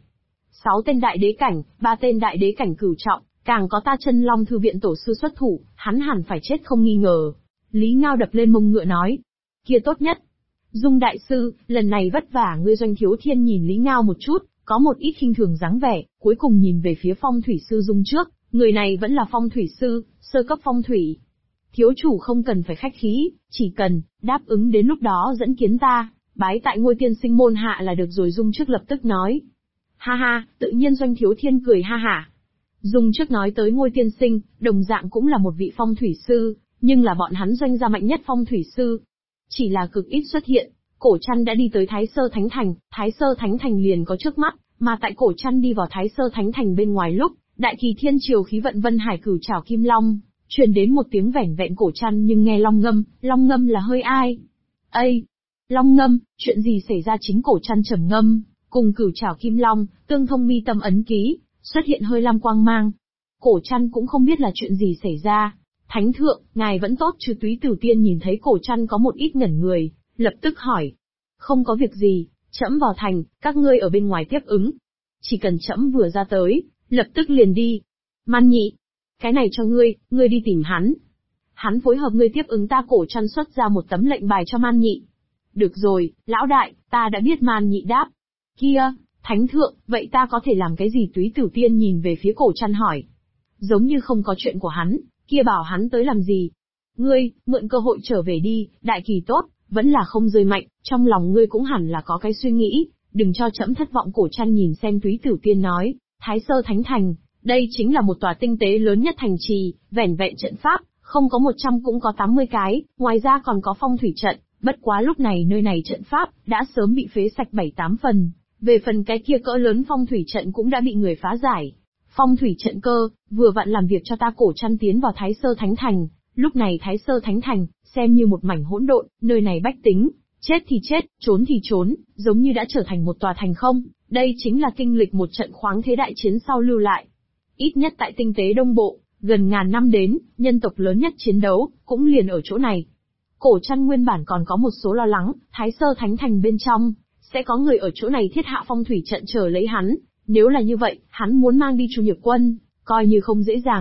6 tên đại đế cảnh, 3 tên đại đế cảnh cửu trọng, càng có ta Chân Long Thư Viện tổ sư xuất thủ, hắn hẳn phải chết không nghi ngờ. Lý Ngao đập lên mông ngựa nói. Kia tốt nhất. Dung đại sư, lần này vất vả ngươi. Doanh Thiếu Thiên nhìn Lý Ngao một chút, có một ít khinh thường dáng vẻ, cuối cùng nhìn về phía Phong Thủy sư Dung trước, người này vẫn là Phong Thủy sư, sơ cấp phong thủy. Thiếu chủ không cần phải khách khí, chỉ cần đáp ứng đến lúc đó dẫn kiến ta, bái tại Ngôi Tiên Sinh môn hạ là được rồi. Dung trước lập tức nói. Ha ha, tự nhiên. Doanh Thiếu Thiên cười ha hả. Dung trước nói tới Ngôi Tiên Sinh, đồng dạng cũng là một vị phong thủy sư, nhưng là bọn hắn Doanh gia mạnh nhất phong thủy sư. Chỉ là cực ít xuất hiện. Cổ Trăn đã đi tới Thái Sơ Thánh Thành, Thái Sơ Thánh Thành liền có trước mắt, mà tại Cổ Trăn đi vào Thái Sơ Thánh Thành bên ngoài lúc, đại kỳ thiên triều khí vận Vân Hải cửu trảo kim long, truyền đến một tiếng vẻn vẹn. Cổ Trăn nhưng nghe long ngâm là hơi ai? Ây! Long ngâm, chuyện gì xảy ra? Chính Cổ Trăn trầm ngâm, cùng cửu trảo kim long, tương thông mi tâm ấn ký, xuất hiện hơi lam quang mang. Cổ Trăn cũng không biết là chuyện gì xảy ra. Thánh thượng, ngài vẫn tốt chứ? Túy Tử Tiên nhìn thấy Cổ Trăn có một ít ngẩn người, lập tức hỏi. Không có việc gì, trẫm vào thành, các ngươi ở bên ngoài tiếp ứng. Chỉ cần trẫm vừa ra tới, lập tức liền đi. Man Nhị, cái này cho ngươi, ngươi đi tìm hắn. Hắn phối hợp ngươi tiếp ứng ta. Cổ Trăn xuất ra một tấm lệnh bài cho Man Nhị. Được rồi, lão đại, ta đã biết. Man Nhị đáp. Kia, thánh thượng, vậy ta có thể làm cái gì? Túy Tử Tiên nhìn về phía Cổ Trăn hỏi. Giống như không có chuyện của hắn, kia bảo hắn tới làm gì? Ngươi, mượn cơ hội trở về đi, đại kỳ tốt, vẫn là không rơi mạnh, trong lòng ngươi cũng hẳn là có cái suy nghĩ, đừng cho trẫm thất vọng. Cổ Trăn nhìn xem Túy Tử Tiên nói, Thái Sơ Thánh Thành, đây chính là một tòa tinh tế lớn nhất thành trì, vẻn vẹn trận pháp, không có 100 cũng có 80 cái, ngoài ra còn có phong thủy trận, bất quá lúc này nơi này trận pháp, đã sớm bị phế sạch 7-8 phần, về phần cái kia cỡ lớn phong thủy trận cũng đã bị người phá giải. Phong thủy trận cơ, vừa vặn làm việc cho ta. Cổ Trăn tiến vào Thái Sơ Thánh Thành, lúc này Thái Sơ Thánh Thành, xem như một mảnh hỗn độn, nơi này bách tính, chết thì chết, trốn thì trốn, giống như đã trở thành một tòa thành không, đây chính là kinh lịch một trận khoáng thế đại chiến sau lưu lại. Ít nhất tại tinh tế Đông Bộ, gần ngàn năm đến, nhân tộc lớn nhất chiến đấu, cũng liền ở chỗ này. Cổ Trăn nguyên bản còn có một số lo lắng, Thái Sơ Thánh Thành bên trong, sẽ có người ở chỗ này thiết hạ phong thủy trận chờ lấy hắn, nếu là như vậy, hắn muốn mang đi Chu Nhược Quân, coi như không dễ dàng.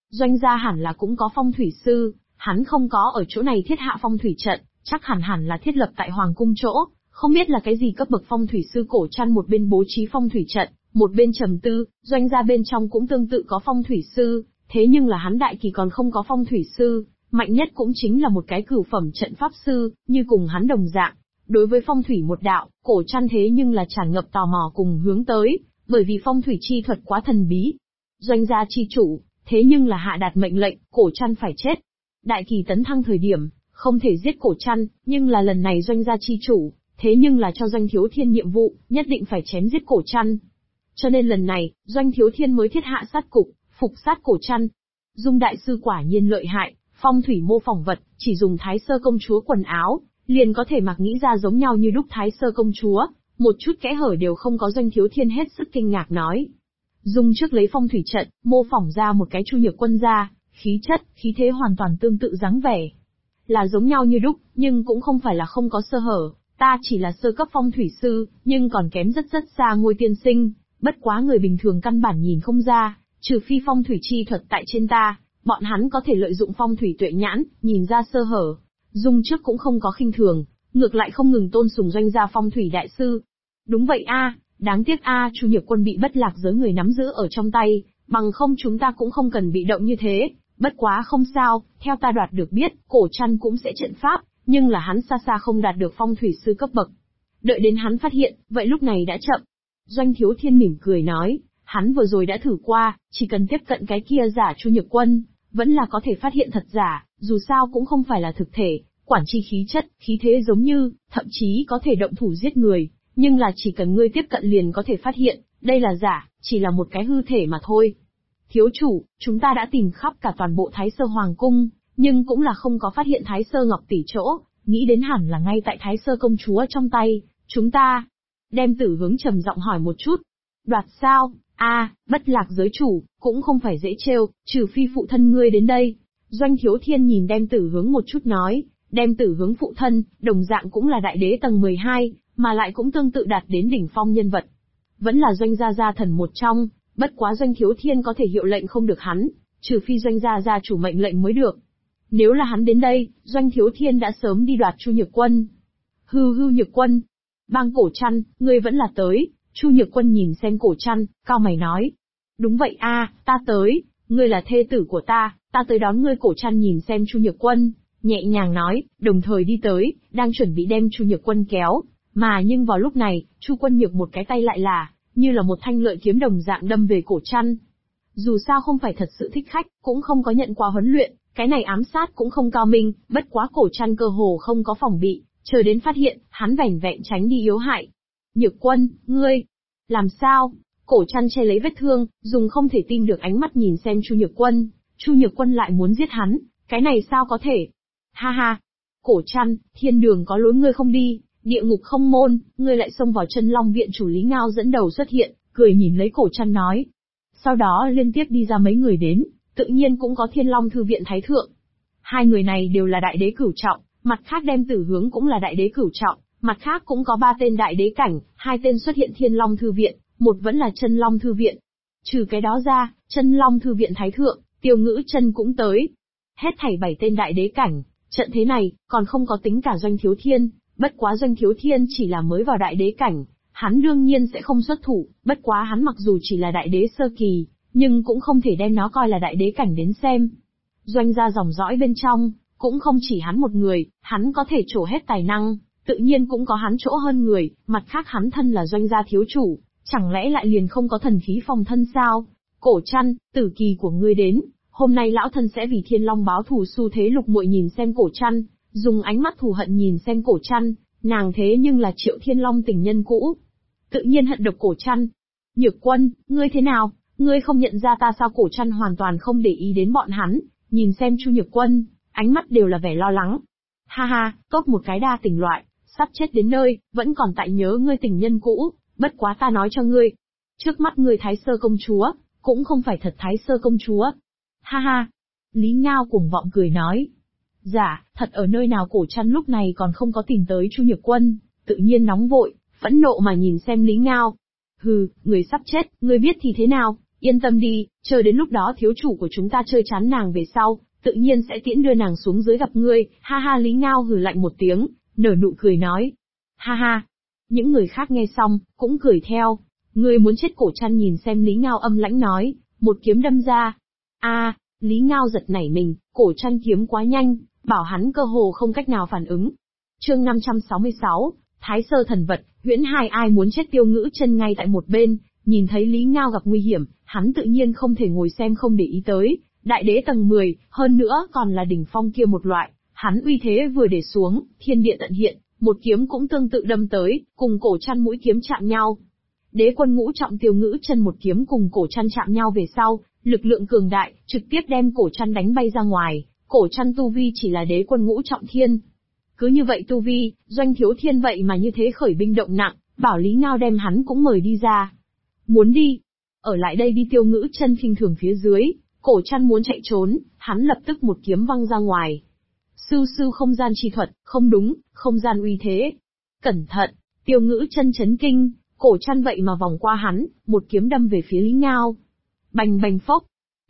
Doanh gia hẳn là cũng có phong thủy sư, hắn không có ở chỗ này thiết hạ phong thủy trận, chắc hẳn là thiết lập tại Hoàng cung chỗ, không biết là cái gì cấp bậc phong thủy sư. Cổ Trăn một bên bố trí phong thủy trận, một bên trầm tư. Doanh gia bên trong cũng tương tự có phong thủy sư, thế nhưng là hắn Đại Kỳ còn không có phong thủy sư, mạnh nhất cũng chính là một cái cửu phẩm trận pháp sư, như cùng hắn đồng dạng. Đối với phong thủy một đạo, Cổ Trăn thế nhưng là tràn ngập tò mò cùng hướng tới, bởi vì phong thủy chi thuật quá thần bí. Doanh gia chi chủ, thế nhưng là hạ đạt mệnh lệnh, Cổ Trăn phải chết. Đại Kỳ tấn thăng thời điểm, không thể giết Cổ Trăn, nhưng là lần này Doanh gia chi chủ, thế nhưng là cho Doanh Thiếu Thiên nhiệm vụ, nhất định phải chém giết Cổ Trăn. Cho nên lần này, Doanh Thiếu Thiên mới thiết hạ sát cục, phục sát Cổ Trăn. Dung đại sư quả nhiên lợi hại, phong thủy mô phỏng vật, chỉ dùng Thái Sơ công chúa quần áo, liền có thể mặc nghĩ ra giống nhau như đúc Thái Sơ công chúa, một chút kẽ hở đều không có. Doanh Thiếu Thiên hết sức kinh ngạc nói. Dung trước lấy phong thủy trận, mô phỏng ra một cái Chu Nhược Quân ra, khí chất, khí thế hoàn toàn tương tự dáng vẻ. Là giống nhau như đúc, nhưng cũng không phải là không có sơ hở, ta chỉ là sơ cấp phong thủy sư, nhưng còn kém rất xa Ngôi tiên sinh, bất quá người bình thường căn bản nhìn không ra, trừ phi phong thủy chi thuật tại trên ta, bọn hắn có thể lợi dụng phong thủy tuệ nhãn, nhìn ra sơ hở. Dung trước cũng không có khinh thường, ngược lại không ngừng tôn sùng Doanh gia phong thủy đại sư. Đúng vậy đáng tiếc Chu Nhược Quân bị Bất Lạc giới người nắm giữ ở trong tay, bằng không chúng ta cũng không cần bị động như thế. Bất quá không sao, theo ta đoạt được biết, Cổ Trăn cũng sẽ trận pháp, nhưng là hắn xa không đạt được phong thủy sư cấp bậc. Đợi đến hắn phát hiện, vậy lúc này đã chậm. Doanh Thiếu Thiên mỉm cười nói, hắn vừa rồi đã thử qua, chỉ cần tiếp cận cái kia giả Chu Nhược Quân, vẫn là có thể phát hiện thật giả, dù sao cũng không phải là thực thể, quản chi khí chất, khí thế giống như, thậm chí có thể động thủ giết người, nhưng là chỉ cần ngươi tiếp cận liền có thể phát hiện, đây là giả, chỉ là một cái hư thể mà thôi. Thiếu chủ, chúng ta đã tìm khắp cả toàn bộ Thái Sơ Hoàng cung, nhưng cũng là không có phát hiện Thái Sơ Ngọc tỷ chỗ, nghĩ đến hẳn là ngay tại Thái Sơ công chúa trong tay, chúng ta. Đem Tử Hướng trầm giọng hỏi một chút. Đoạt sao? Bất Lạc giới chủ, cũng không phải dễ trêu, trừ phi phụ thân ngươi đến đây. Doanh Thiếu Thiên nhìn Đem Tử Hướng một chút nói, Đem Tử Hướng phụ thân, đồng dạng cũng là đại đế tầng 12, mà lại cũng tương tự đạt đến đỉnh phong nhân vật. Vẫn là Doanh gia gia thần một trong, bất quá Doanh Thiếu Thiên có thể hiệu lệnh không được hắn, trừ phi Doanh gia gia chủ mệnh lệnh mới được. Nếu là hắn đến đây, Doanh Thiếu Thiên đã sớm đi đoạt Chu Nhược Quân. Hư Nhược Quân. Bang Cổ Trăn, ngươi vẫn là tới. Chu Nhược Quân nhìn xem Cổ Trăn, cao mày nói. Đúng vậy ta tới, ngươi là thê tử của ta tới đón ngươi. Cổ Trăn nhìn xem Chu Nhược Quân, nhẹ nhàng nói, đồng thời đi tới, đang chuẩn bị đem Chu Nhược Quân kéo, mà nhưng vào lúc này, Chu Quân Nhược một cái tay lại là, như là một thanh lợi kiếm đồng dạng đâm về Cổ Trăn. Dù sao không phải thật sự thích khách, cũng không có nhận qua huấn luyện, cái này ám sát cũng không cao minh, bất quá Cổ Trăn cơ hồ không có phòng bị, chờ đến phát hiện, hắn vẻn vẹn tránh đi yếu hại. Nhược Quân, ngươi, làm sao? Cổ Trăn che lấy vết thương, dùng không thể tin được ánh mắt nhìn xem Chu Nhược Quân. Chu Nhược Quân lại muốn giết hắn, cái này sao có thể? Ha. Cổ Trăn, thiên đường có lối ngươi không đi, địa ngục không môn, ngươi lại xông vào Chân Long viện chủ Lý Ngao dẫn đầu xuất hiện, cười nhìn lấy Cổ Trăn nói. Sau đó liên tiếp đi ra mấy người đến, tự nhiên cũng có Thiên Long thư viện thái thượng. Hai người này đều là đại đế cửu trọng, mặt khác Đem Tử Hướng cũng là đại đế cửu trọng, mặt khác cũng có 3 tên đại đế cảnh, 2 tên xuất hiện Thiên Long thư viện, một vẫn là Chân Long thư viện. Trừ cái đó ra, Chân Long thư viện thái thượng, Tiêu Ngữ Chân cũng tới. Hết thảy 7 tên đại đế cảnh, trận thế này, còn không có tính cả Doanh Thiếu Thiên, bất quá Doanh Thiếu Thiên chỉ là mới vào đại đế cảnh, hắn đương nhiên sẽ không xuất thủ, bất quá hắn mặc dù chỉ là đại đế sơ kỳ, nhưng cũng không thể đem nó coi là đại đế cảnh đến xem. Doanh gia dòng dõi bên trong, cũng không chỉ hắn một người, hắn có thể trổ hết tài năng, tự nhiên cũng có hắn chỗ hơn người, mặt khác hắn thân là Doanh gia thiếu chủ, chẳng lẽ lại liền không có thần khí phòng thân sao? Cổ Trăn, tử kỳ của ngươi đến, hôm nay lão thân sẽ vì Thiên Long báo thù. Xu Thế Lục Muội nhìn xem Cổ Trăn, dùng ánh mắt thù hận nhìn xem Cổ Trăn, nàng thế nhưng là Triệu Thiên Long tình nhân cũ, tự nhiên hận độc Cổ Trăn. Nhược Quân, ngươi thế nào? Ngươi không nhận ra ta sao? Cổ Trăn hoàn toàn không để ý đến bọn hắn, nhìn xem Chu Nhược Quân, ánh mắt đều là vẻ lo lắng. Ha, tốt một cái đa tình loại, sắp chết đến nơi, vẫn còn tại nhớ ngươi tình nhân cũ, bất quá ta nói cho ngươi. Trước mắt ngươi Thái Sơ công chúa, cũng không phải thật Thái Sơ công chúa. Ha. Lý Ngao cuồng vọng cười nói. Giả, thật ở nơi nào? Cổ Trăn lúc này còn không có tìm tới Chu Nhược Quân, tự nhiên nóng vội, phẫn nộ mà nhìn xem Lý Ngao. Hừ, người sắp chết, ngươi biết thì thế nào? Yên tâm đi, chờ đến lúc đó thiếu chủ của chúng ta chơi chán nàng về sau, tự nhiên sẽ tiễn đưa nàng xuống dưới gặp ngươi. Ha ha, Lý Ngao hừ lạnh một tiếng, nở nụ cười nói. Ha ha. Những người khác nghe xong, cũng cười theo. Ngươi muốn chết? Cổ Trăn nhìn xem Lý Ngao âm lãnh nói, một kiếm đâm ra. Lý Ngao giật nảy mình, Cổ Trăn kiếm quá nhanh, bảo hắn cơ hồ không cách nào phản ứng. Chương 566, Thái Sơ thần vật, huyễn hai ai muốn chết. Tiêu Ngữ Chân ngay tại một bên, nhìn thấy Lý Ngao gặp nguy hiểm, hắn tự nhiên không thể ngồi xem không để ý tới. Đại đế tầng 10, hơn nữa còn là đỉnh phong kia một loại, hắn uy thế vừa để xuống, thiên địa tận hiện, một kiếm cũng tương tự đâm tới, cùng Cổ Trăn mũi kiếm chạm nhau. Đế quân ngũ trọng Tiêu Ngữ Chân một kiếm cùng Cổ Trăn chạm nhau về sau, lực lượng cường đại, trực tiếp đem Cổ Trăn đánh bay ra ngoài. Cổ Trăn tu vi chỉ là đế quân ngũ trọng thiên. Cứ như vậy tu vi, Doanh Thiếu Thiên vậy mà như thế khởi binh động nặng, bảo Lý Ngao đem hắn cũng mời đi ra. Muốn đi? Ở lại đây đi. Tiêu Ngữ Chân khinh thường phía dưới, Cổ Trăn muốn chạy trốn, hắn lập tức một kiếm văng ra ngoài. Sư sư không gian chi thuật, không đúng, không gian uy thế. Cẩn thận, Tiêu Ngữ Chân chấn kinh, Cổ Trăn vậy mà vòng qua hắn, một kiếm đâm về phía Lý Ngao. Bành bành phốc.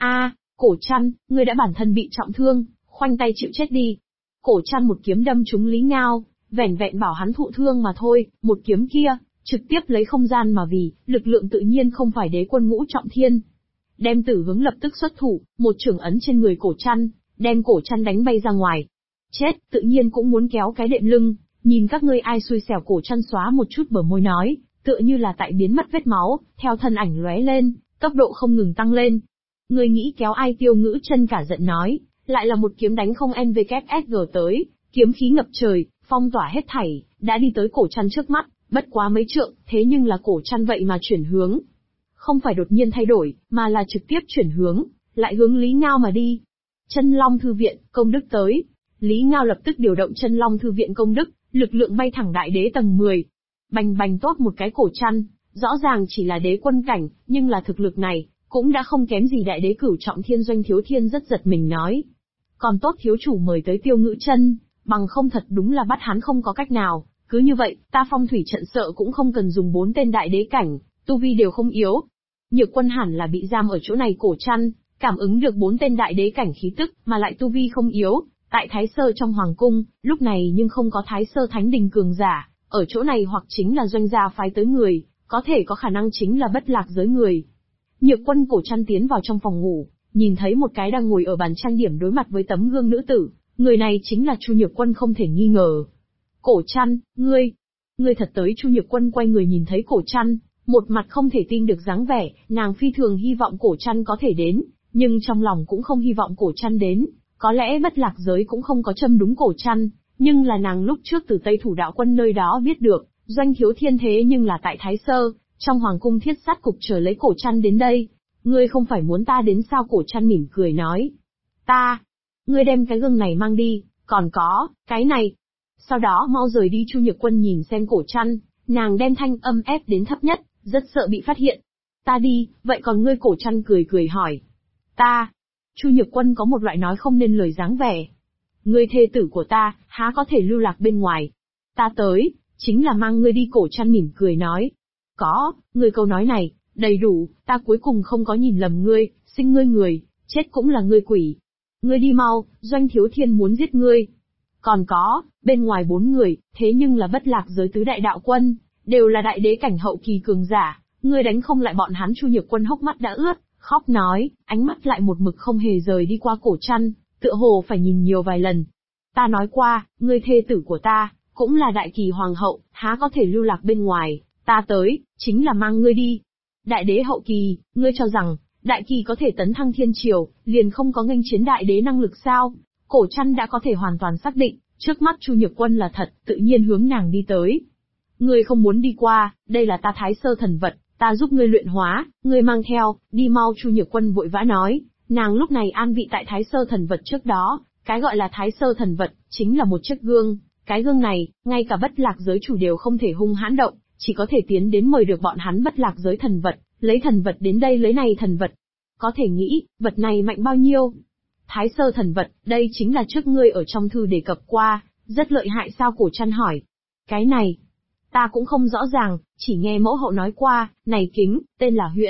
Cổ Trăn, ngươi đã bản thân bị trọng thương, khoanh tay chịu chết đi. Cổ Trăn một kiếm đâm trúng Lý Ngao, vẻn vẹn bảo hắn thụ thương mà thôi, một kiếm kia, trực tiếp lấy không gian mà vì, lực lượng tự nhiên không phải đế quân ngũ trọng thiên. Đem Tử Hướng lập tức xuất thủ, một chưởng ấn trên người Cổ Trăn, đem Cổ Trăn đánh bay ra ngoài. Chết, tự nhiên cũng muốn kéo cái đệm lưng, nhìn các ngươi ai xui xẻo. Cổ Trăn xóa một chút bờ môi nói, tựa như là tại biến mất vết máu, theo thân ảnh lóe lên, tốc độ không ngừng tăng lên. Ngươi nghĩ kéo ai? Tiêu Ngữ Chân cả giận nói, lại là một kiếm đánh không NVKSG tới, kiếm khí ngập trời, phong tỏa hết thảy, đã đi tới Cổ Trăn trước mắt, bất quá mấy trượng, thế nhưng là Cổ Trăn vậy mà chuyển hướng. Không phải đột nhiên thay đổi, mà là trực tiếp chuyển hướng, lại hướng Lý Ngao mà đi. Chân Long Thư Viện, công đức tới. Lý Ngao lập tức điều động Chân Long Thư Viện công đức, lực lượng bay thẳng đại đế tầng 10. Bành bành tốt một cái. Cổ Trăn, rõ ràng chỉ là đế quân cảnh, nhưng là thực lực này, cũng đã không kém gì đại đế cửu trọng thiên. Doanh Thiếu Thiên rất giật mình nói. Còn tốt thiếu chủ mời tới Tiêu Ngữ Chân, bằng không thật đúng là bắt hắn không có cách nào. Cứ như vậy, ta phong thủy trận sợ cũng không cần dùng 4 tên đại đế cảnh, tu vi đều không yếu. Nhược Quân hẳn là bị giam ở chỗ này. Cổ Trăn, cảm ứng được 4 tên đại đế cảnh khí tức, mà lại tu vi không yếu, tại Thái Sơ trong hoàng cung, lúc này nhưng không có Thái Sơ Thánh Đình cường giả, ở chỗ này hoặc chính là Doanh gia phái tới người, có thể có khả năng chính là Bất Lạc giới người. Nhược Quân. Cổ Trăn tiến vào trong phòng ngủ, nhìn thấy một cái đang ngồi ở bàn trang điểm đối mặt với tấm gương nữ tử, người này chính là Chu Nhược Quân không thể nghi ngờ. Cổ Trăn, ngươi thật tới? Chu Nhược Quân quay người nhìn thấy Cổ Trăn, một mặt không thể tin được dáng vẻ, nàng phi thường hy vọng Cổ Trăn có thể đến, nhưng trong lòng cũng không hy vọng Cổ Trăn đến, có lẽ Bất Lạc giới cũng không có châm đúng Cổ Trăn, nhưng là nàng lúc trước từ Tây Thủ Đạo Quân nơi đó biết được, Doanh Thiếu Thiên thế nhưng là tại Thái Sơ, trong hoàng cung thiết sát cục chờ lấy Cổ Trăn đến đây. Ngươi không phải muốn ta đến sao? Cổ Trăn mỉm cười nói. Ngươi đem cái gương này mang đi, còn có, cái này. Sau đó mau rời đi. Chu Nhược Quân nhìn xem Cổ Trăn, nàng đem thanh âm ép đến thấp nhất, rất sợ bị phát hiện. Ta đi, vậy còn ngươi? Cổ Trăn cười cười hỏi. Chu Nhược Quân có một loại nói không nên lời dáng vẻ. Ngươi thê tử của ta, há có thể lưu lạc bên ngoài. Ta tới, chính là mang ngươi đi. Cổ Trăn mỉm cười nói. Ngươi câu nói này, đầy đủ, ta cuối cùng không có nhìn lầm ngươi, sinh ngươi người, chết cũng là ngươi quỷ. Ngươi đi mau, Doanh Thiếu Thiên muốn giết ngươi. Còn có, bên ngoài 4 người, thế nhưng là Bất Lạc giới tứ đại đạo quân, đều là đại đế cảnh hậu kỳ cường giả, ngươi đánh không lại bọn hắn. Chu Nhược Quân hốc mắt đã ướt, khóc nói, ánh mắt lại một mực không hề rời đi qua Cổ Trăn, tựa hồ phải nhìn nhiều vài lần. Ta nói qua, ngươi thê tử của ta, cũng là đại kỳ hoàng hậu, há có thể lưu lạc bên ngoài, ta tới, chính là mang ngươi đi. Đại đế hậu kỳ, ngươi cho rằng, đại kỳ có thể tấn thăng thiên triều, liền không có nghênh chiến đại đế năng lực sao? Cổ Trăn đã có thể hoàn toàn xác định, trước mắt Chu Nhược Quân là thật, tự nhiên hướng nàng đi tới. Ngươi không muốn đi qua, đây là ta Thái Sơ thần vật, ta giúp ngươi luyện hóa, ngươi mang theo, đi mau. Chu Nhược Quân vội vã nói, nàng lúc này an vị tại Thái Sơ thần vật trước đó, cái gọi là Thái Sơ thần vật, chính là một chiếc gương, cái gương này, ngay cả Bất Lạc giới chủ đều không thể hung hãn động, chỉ có thể tiến đến mời được bọn hắn Bất Lạc giới thần vật, lấy thần vật đến đây lấy này thần vật. Có thể nghĩ, vật này mạnh bao nhiêu? Thái Sơ thần vật, đây chính là trước ngươi ở trong thư đề cập qua, rất lợi hại sao? Cổ Trăn hỏi. Cái này, ta cũng không rõ ràng, chỉ nghe mẫu hậu nói qua, này kính, tên là huyễn,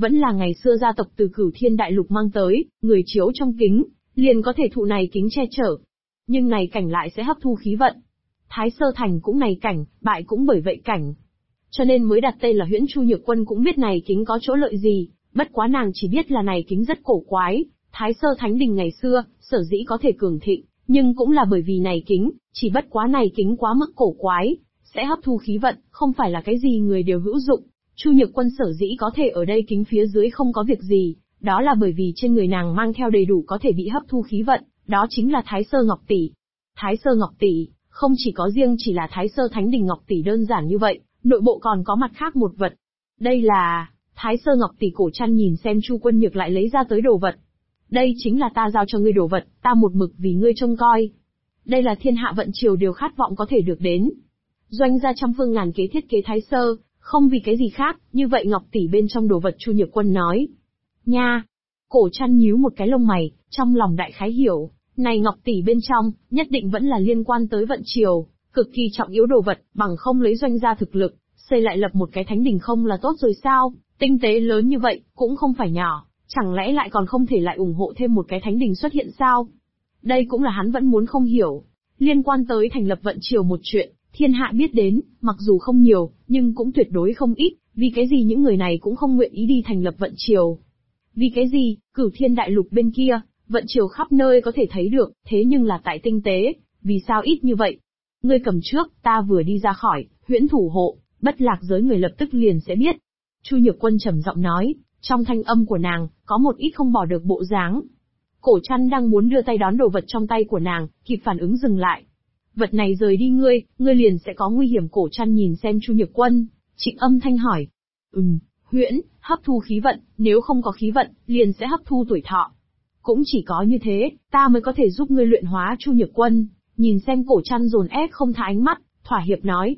vẫn là ngày xưa gia tộc từ Cửu Thiên Đại Lục mang tới, người chiếu trong kính, liền có thể thụ này kính che chở. Nhưng này cảnh lại sẽ hấp thu khí vận. Thái Sơ Thành cũng này cảnh, bại cũng bởi vậy cảnh. Cho nên mới đặt tên là Huyễn Chu Nhược Quân cũng biết này kính có chỗ lợi gì, bất quá nàng chỉ biết là này kính rất cổ quái. Thái Sơ Thánh Đình ngày xưa, sở dĩ có thể cường thịnh, nhưng cũng là bởi vì này kính, chỉ bất quá này kính quá mức cổ quái, sẽ hấp thu khí vận, không phải là cái gì người đều hữu dụng. Chu Nhược Quân sở dĩ có thể ở đây kính phía dưới không có việc gì, đó là bởi vì trên người nàng mang theo đầy đủ có thể bị hấp thu khí vận, đó chính là Thái Sơ Ngọc Tỷ. Thái Sơ Ngọc Tỷ, không chỉ có riêng chỉ là Thái Sơ Thánh Đình Ngọc Tỷ đơn giản như vậy, nội bộ còn có mặt khác một vật. Đây là Thái Sơ Ngọc Tỷ. Cổ Trăn nhìn xem Chu Quân Nhược lại lấy ra tới đồ vật. Đây chính là ta giao cho ngươi đồ vật, ta một mực vì ngươi trông coi. Đây là thiên hạ vận triều đều khát vọng có thể được đến. Doanh gia trăm phương ngàn kế thiết kế Thái Sơ, không vì cái gì khác, như vậy Ngọc Tỷ bên trong đồ vật. Chu Nhược Quân nói. Nha! Cổ Trăn nhíu một cái lông mày, trong lòng đại khái hiểu, này Ngọc Tỷ bên trong, nhất định vẫn là liên quan tới vận triều, cực kỳ trọng yếu đồ vật, bằng không lấy Doanh gia thực lực, xây lại lập một cái thánh đình không là tốt rồi sao? Tinh tế lớn như vậy, cũng không phải nhỏ, chẳng lẽ lại còn không thể lại ủng hộ thêm một cái thánh đình xuất hiện sao? Đây cũng là hắn vẫn muốn không hiểu. Liên quan tới thành lập vận triều một chuyện, thiên hạ biết đến, mặc dù không nhiều, nhưng cũng tuyệt đối không ít, vì cái gì những người này cũng không nguyện ý đi thành lập vận triều? Vì cái gì, Cửu Thiên Đại Lục bên kia, vận triều khắp nơi có thể thấy được, thế nhưng là tại tinh tế, vì sao ít như vậy? Ngươi cầm trước, ta vừa đi ra khỏi, Huyễn thủ hộ, Bất Lạc giới người lập tức liền sẽ biết. Chu Nhược Quân trầm giọng nói, trong thanh âm của nàng, có một ít không bỏ được bộ dáng. Cổ Trăn đang muốn đưa tay đón đồ vật trong tay của nàng, kịp phản ứng dừng lại. Vật này rời đi ngươi liền sẽ có nguy hiểm. Cổ Trăn nhìn xem Chu Nhược Quân, trịnh âm thanh hỏi. Huyễn, hấp thu khí vận, nếu không có khí vận, liền sẽ hấp thu tuổi thọ. Cũng chỉ có như thế, ta mới có thể giúp ngươi luyện hóa. Chu Nhược Quân, nhìn xem Cổ Trăn dồn ép không thả ánh mắt, thỏa hiệp nói.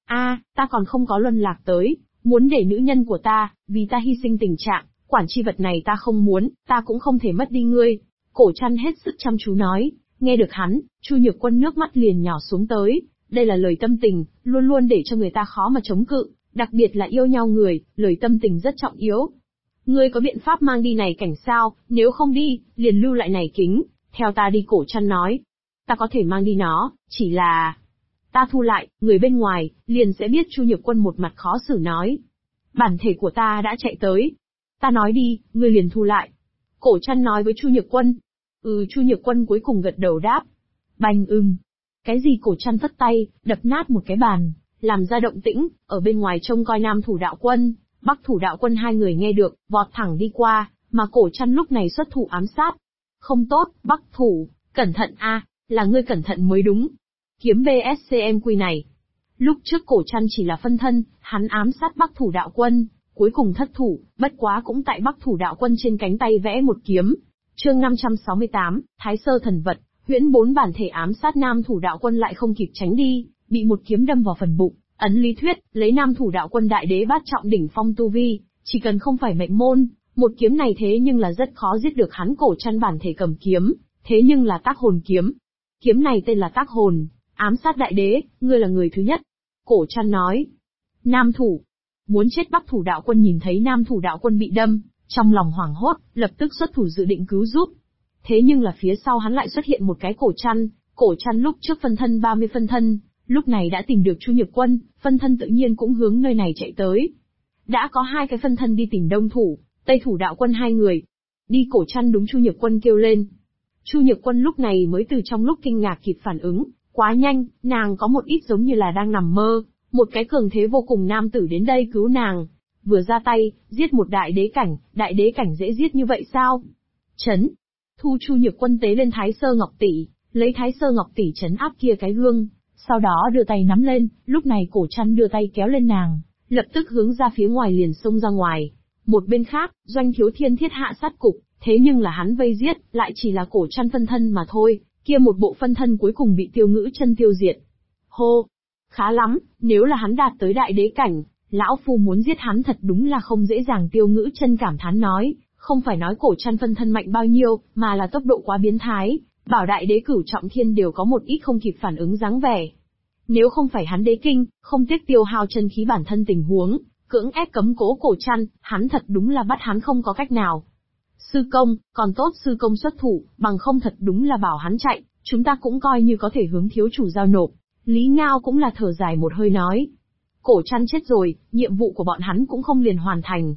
Ta còn không có luân lạc tới, muốn để nữ nhân của ta, vì ta hy sinh tình trạng, quản chi vật này ta không muốn, ta cũng không thể mất đi ngươi. Cổ Trăn hết sức chăm chú nói, nghe được hắn, Chu Nhược Quân nước mắt liền nhỏ xuống tới, đây là lời tâm tình, luôn luôn để cho người ta khó mà chống cự, đặc biệt là yêu nhau người, lời tâm tình rất trọng yếu. Ngươi có biện pháp mang đi này cảnh sao, nếu không đi, liền lưu lại này kính, theo ta đi. Cổ Trăn nói, ta có thể mang đi nó, chỉ là... ta thu lại, người bên ngoài, liền sẽ biết. Chu Nhược Quân một mặt khó xử nói. Bản thể của ta đã chạy tới. Ta nói đi, ngươi liền thu lại. Cổ Trăn nói với Chu Nhược Quân. Chu Nhược Quân cuối cùng gật đầu đáp. Bành Cái gì? Cổ Trăn phất tay, đập nát một cái bàn, làm ra động tĩnh, ở bên ngoài trông coi Nam Thủ Đạo Quân, Bắc Thủ Đạo Quân hai người nghe được, vọt thẳng đi qua, mà Cổ Trăn lúc này xuất thủ ám sát. Không tốt, Bắc Thủ, cẩn thận là ngươi cẩn thận mới đúng. Kiếm BSCMQ này. Lúc trước Cổ Trăn chỉ là phân thân, hắn ám sát Bắc Thủ Đạo Quân, cuối cùng thất thủ, bất quá cũng tại Bắc Thủ Đạo Quân trên cánh tay vẽ một kiếm. Chương 568, Thái Sơ Thần Vật, Huyễn 4 bản thể ám sát Nam Thủ Đạo Quân lại không kịp tránh đi, bị một kiếm đâm vào phần bụng. Ấn lý thuyết, lấy Nam Thủ Đạo Quân đại đế bát trọng đỉnh phong tu vi, chỉ cần không phải mệnh môn, một kiếm này thế nhưng là rất khó giết được hắn. Cổ Trăn bản thể cầm kiếm, thế nhưng là Tác Hồn kiếm. Kiếm này tên là Tác Hồn, ám sát đại đế, ngươi là người thứ nhất. Cổ Trăn nói. Nam Thủ. Muốn chết. Bắc Thủ Đạo Quân nhìn thấy Nam Thủ Đạo Quân bị đâm, trong lòng hoảng hốt, lập tức xuất thủ dự định cứu giúp. Thế nhưng là phía sau hắn lại xuất hiện một cái Cổ Trăn. Cổ Trăn lúc trước phân thân 30 phân thân, lúc này đã tìm được Chu Nhược Quân, phân thân tự nhiên cũng hướng nơi này chạy tới. Đã có 2 cái phân thân đi tìm Đông Thủ, Tây Thủ Đạo Quân 2 người. Đi. Cổ Trăn đúng Chu Nhược Quân kêu lên. Chu Nhược Quân lúc này mới từ trong lúc kinh ngạc kịp phản ứng, quá nhanh, nàng có một ít giống như là đang nằm mơ, một cái cường thế vô cùng nam tử đến đây cứu nàng. Vừa ra tay, giết một đại đế cảnh dễ giết như vậy sao? Chấn. Thu. Chu Nhược Quân tế lên Thái Sơ Ngọc Tỷ, lấy Thái Sơ Ngọc Tỷ chấn áp kia cái gương, sau đó đưa tay nắm lên, lúc này Cổ Trăn đưa tay kéo lên nàng, lập tức hướng ra phía ngoài liền xông ra ngoài. Một bên khác, Doanh Thiếu Thiên thiết hạ sát cục, thế nhưng là hắn vây giết, lại chỉ là Cổ Trăn phân thân mà thôi, kia một bộ phân thân cuối cùng bị Tiêu Ngữ Chân tiêu diệt. Hô! Khá lắm, nếu là hắn đạt tới đại đế cảnh, lão phu muốn giết hắn thật đúng là không dễ dàng. Tiêu Ngữ Chân cảm thán nói, không phải nói Cổ Trăn phân thân mạnh bao nhiêu, mà là tốc độ quá biến thái, bảo đại đế cửu trọng thiên đều có một ít không kịp phản ứng dáng vẻ. Nếu không phải hắn đế kinh, không tiếc tiêu hao chân khí bản thân tình huống, cưỡng ép cấm cố Cổ Trăn, hắn thật đúng là bắt hắn không có cách nào. Sư công, còn tốt sư công xuất thủ, bằng không thật đúng là bảo hắn chạy, chúng ta cũng coi như có thể hướng thiếu chủ giao nộp. Lý Ngao cũng là thở dài một hơi nói. Cổ Trăn chết rồi, nhiệm vụ của bọn hắn cũng không liền hoàn thành.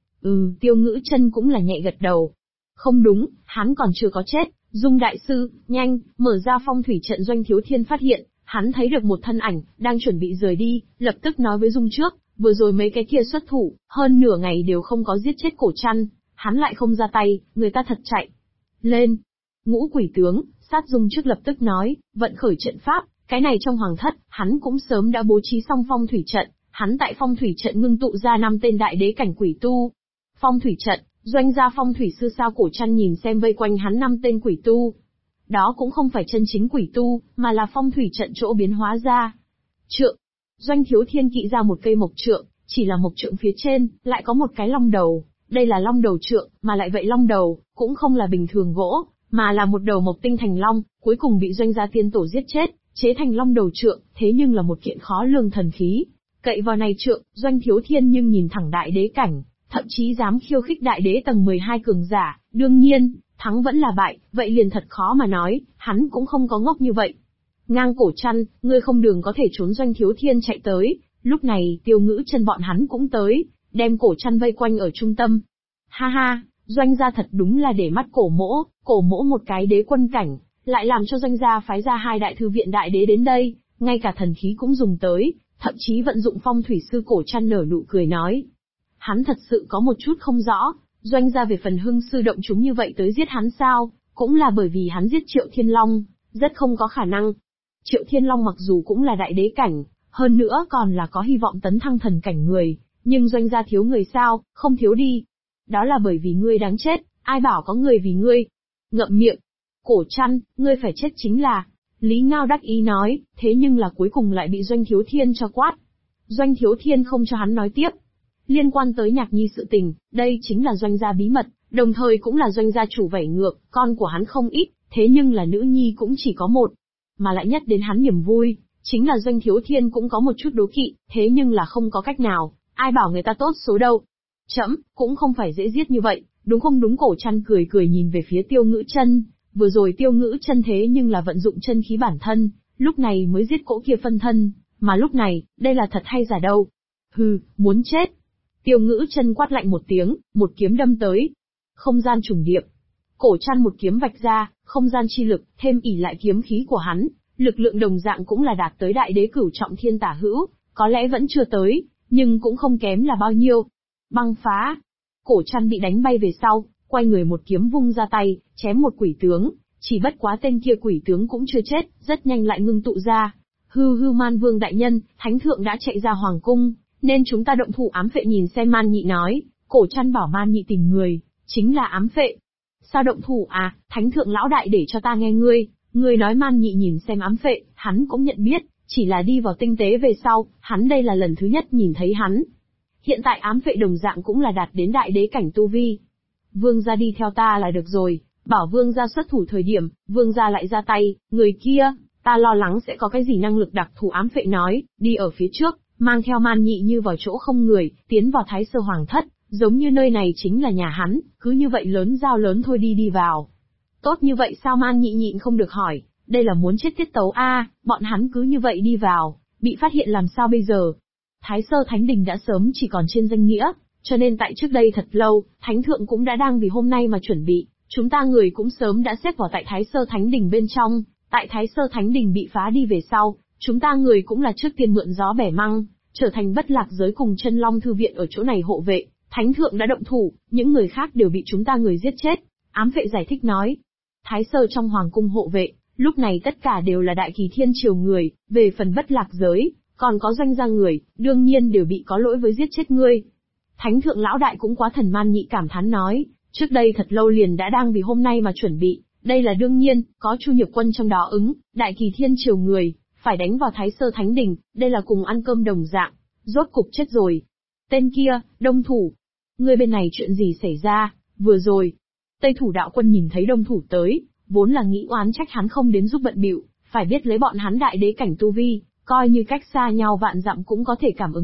Tiêu Ngữ Chân cũng là nhẹ gật đầu. Không đúng, hắn còn chưa có chết. Dung đại sư, nhanh, mở ra phong thủy trận. Doanh Thiếu Thiên phát hiện, hắn thấy được một thân ảnh, đang chuẩn bị rời đi, lập tức nói với Dung trước, vừa rồi mấy cái kia xuất thủ, hơn nửa ngày đều không có giết chết Cổ Trăn, hắn lại không ra tay, người ta thật chạy. Lên! Ngũ quỷ tướng, sát Dung trước lập tức nói, vận khởi trận pháp, cái này trong hoàng thất, hắn cũng sớm đã bố trí xong phong thủy trận, hắn tại phong thủy trận ngưng tụ ra 5 tên đại đế cảnh quỷ tu. Phong thủy trận, Doanh gia phong thủy sư sao Cổ Trăn nhìn xem vây quanh hắn 5 tên quỷ tu. Đó cũng không phải chân chính quỷ tu, mà là phong thủy trận chỗ biến hóa ra. Trượng. Doanh Thiếu Thiên kỵ ra một cây mộc trượng, chỉ là mộc trượng phía trên, lại có một cái long đầu. Đây là long đầu trượng, mà lại vậy long đầu, cũng không là bình thường gỗ, mà là một đầu mộc tinh thành long, cuối cùng bị Doanh gia tiên tổ giết chết, chế thành long đầu trượng, thế nhưng là một kiện khó lường thần khí. Cậy vào này trượng, Doanh Thiếu Thiên nhưng nhìn thẳng đại đế cảnh, thậm chí dám khiêu khích đại đế tầng 12 cường giả, đương nhiên, thắng vẫn là bại, vậy liền thật khó mà nói, hắn cũng không có ngốc như vậy. Ngang Cổ Trăn, ngươi không đường có thể trốn. Doanh Thiếu Thiên chạy tới, lúc này Tiêu Ngữ Chân bọn hắn cũng tới, đem Cổ Trăn vây quanh ở trung tâm. Ha ha, Doanh gia thật đúng là để mắt Cổ Mỗ một cái đế quân cảnh, lại làm cho Doanh gia phái ra 2 đại thư viện đại đế đến đây, ngay cả thần khí cũng dùng tới, thậm chí vận dụng phong thủy sư. Cổ Trăn nở nụ cười nói. Hắn thật sự có một chút không rõ, Doanh gia về phần hưng sư động chúng như vậy tới giết hắn sao, cũng là bởi vì hắn giết Triệu Thiên Long, rất không có khả năng. Triệu Thiên Long mặc dù cũng là đại đế cảnh, hơn nữa còn là có hy vọng tấn thăng thần cảnh người, nhưng Doanh gia thiếu người sao, không thiếu đi. Đó là bởi vì ngươi đáng chết, ai bảo có người vì ngươi. Ngậm miệng. Cổ Trăn, ngươi phải chết chính là. Lý Ngao đắc ý nói, thế nhưng là cuối cùng lại bị Doanh Thiếu Thiên cho quát. Doanh Thiếu Thiên không cho hắn nói tiếp. Liên quan tới Nhạc Nhi sự tình, đây chính là Doanh gia bí mật, đồng thời cũng là Doanh gia chủ vảy ngược, con của hắn không ít, thế nhưng là nữ nhi cũng chỉ có một. Mà lại nhất đến hắn niềm vui, chính là Doanh Thiếu Thiên cũng có một chút đố kỵ, thế nhưng là không có cách nào, ai bảo người ta tốt số đâu. Chấm, cũng không phải dễ giết như vậy, đúng không? Đúng. Cổ Trăn cười cười nhìn về phía Tiêu Ngữ Chân, vừa rồi Tiêu Ngữ Chân thế nhưng là vận dụng chân khí bản thân, lúc này mới giết cỗ kia phân thân, mà lúc này, đây là thật hay giả đâu? Hừ, muốn chết. Tiêu Ngữ Chân quát lạnh một tiếng, một kiếm đâm tới. Không gian trùng điệp. Cổ Trăn một kiếm vạch ra, không gian chi lực, thêm ỉ lại kiếm khí của hắn, lực lượng đồng dạng cũng là đạt tới đại đế cửu trọng thiên tả hữu, có lẽ vẫn chưa tới, nhưng cũng không kém là bao nhiêu. Băng phá. Cổ Trăn bị đánh bay về sau, quay người một kiếm vung ra tay, chém một quỷ tướng, chỉ bất quá tên kia quỷ tướng cũng chưa chết, rất nhanh lại ngưng tụ ra. Hư Man Vương đại nhân, Thánh thượng đã chạy ra hoàng cung, nên chúng ta động thủ ám phệ. Nhìn xem Man Nhị nói, Cổ Trăn bảo Man Nhị tìm người, chính là ám phệ. Sao động thủ à, Thánh thượng lão đại để cho ta nghe ngươi nói. Man Nhị nhìn xem ám phệ, hắn cũng nhận biết, chỉ là đi vào tinh tế về sau, hắn đây là lần thứ nhất nhìn thấy hắn. Hiện tại ám phệ đồng dạng cũng là đạt đến đại đế cảnh tu vi. Vương gia đi theo ta là được rồi, bảo vương gia xuất thủ thời điểm, vương gia lại ra tay, người kia, ta lo lắng sẽ có cái gì năng lực đặc thù. Ám phệ nói, đi ở phía trước, mang theo Man Nhị như vào chỗ không người, tiến vào Thái Sơ Hoàng thất, giống như nơi này chính là nhà hắn, cứ như vậy lớn giao lớn thôi đi vào. Tốt như vậy sao? Man Nhị nhịn không được hỏi, đây là muốn chết tiết tấu a, bọn hắn cứ như vậy đi vào, bị phát hiện làm sao bây giờ? Thái Sơ Thánh Đình đã sớm chỉ còn trên danh nghĩa, cho nên tại trước đây thật lâu, Thánh thượng cũng đã đang vì hôm nay mà chuẩn bị, chúng ta người cũng sớm đã xếp vào tại Thái Sơ Thánh Đình bên trong, tại Thái Sơ Thánh Đình bị phá đi về sau, chúng ta người cũng là trước tiên mượn gió bẻ măng, trở thành Bất Lạc Giới cùng Chân Long Thư Viện ở chỗ này hộ vệ. Thánh thượng đã động thủ, những người khác đều bị chúng ta người giết chết. Ám phệ giải thích nói. Thái Sơ trong hoàng cung hộ vệ, lúc này tất cả đều là Đại Kỳ Thiên Triều người, về phần Bất Lạc Giới, còn có Doanh gia người, đương nhiên đều bị có lỗi với giết chết ngươi. Thánh thượng lão đại cũng quá thần. Man Nhị cảm thán nói, trước đây thật lâu liền đã đang vì hôm nay mà chuẩn bị, đây là đương nhiên, có Chu Nhược Quân trong đó ứng, Đại Kỳ Thiên Triều người, phải đánh vào Thái Sơ Thánh Đình, đây là cùng ăn cơm đồng dạng, rốt cục chết rồi. Tên kia, Đông Thủ. Ngươi bên này chuyện gì xảy ra, vừa rồi. Tây Thủ đạo quân nhìn thấy Đông Thủ tới, vốn là nghĩ oán trách hắn không đến giúp bận bịu, phải biết lấy bọn hắn đại đế cảnh tu vi, coi như cách xa nhau vạn dặm cũng có thể cảm ứng được,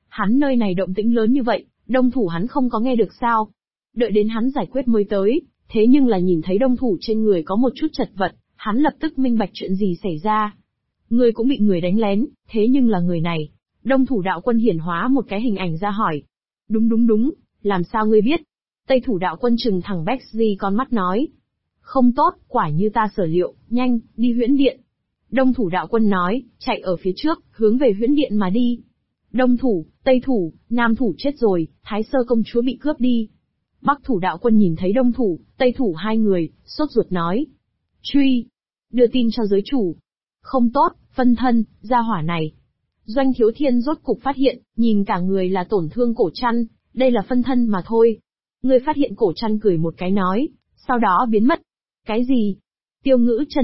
Hắn nơi này động tĩnh lớn như vậy, đông thủ hắn không có nghe được sao? Đợi đến hắn giải quyết mới tới, thế nhưng là nhìn thấy đông thủ trên người có một chút chật vật, hắn lập tức minh bạch chuyện gì xảy ra. Người cũng bị người đánh lén, thế nhưng là người này. Đông thủ đạo quân hiển hóa một cái hình ảnh ra hỏi. Đúng, làm sao ngươi biết? Tây thủ đạo quân trừng thẳng Bexley con mắt nói. Không tốt, quả như ta sở liệu, nhanh, đi huyễn điện. Đông thủ đạo quân nói, chạy ở phía trước, hướng về huyễn điện mà đi. Đông thủ, Tây thủ, Nam thủ chết rồi, Thái Sơ công chúa bị cướp đi. Bắc thủ đạo quân nhìn thấy Đông thủ, Tây thủ hai người, sốt ruột nói. Truy, đưa tin cho giới chủ. Không tốt, phân thân, gia hỏa này. Doanh Thiếu Thiên rốt cục phát hiện, nhìn cả người là tổn thương cổ trăn, đây là phân thân mà thôi. Người phát hiện cổ trăn cười một cái nói, sau đó biến mất. Cái gì? Tiêu Ngữ Chân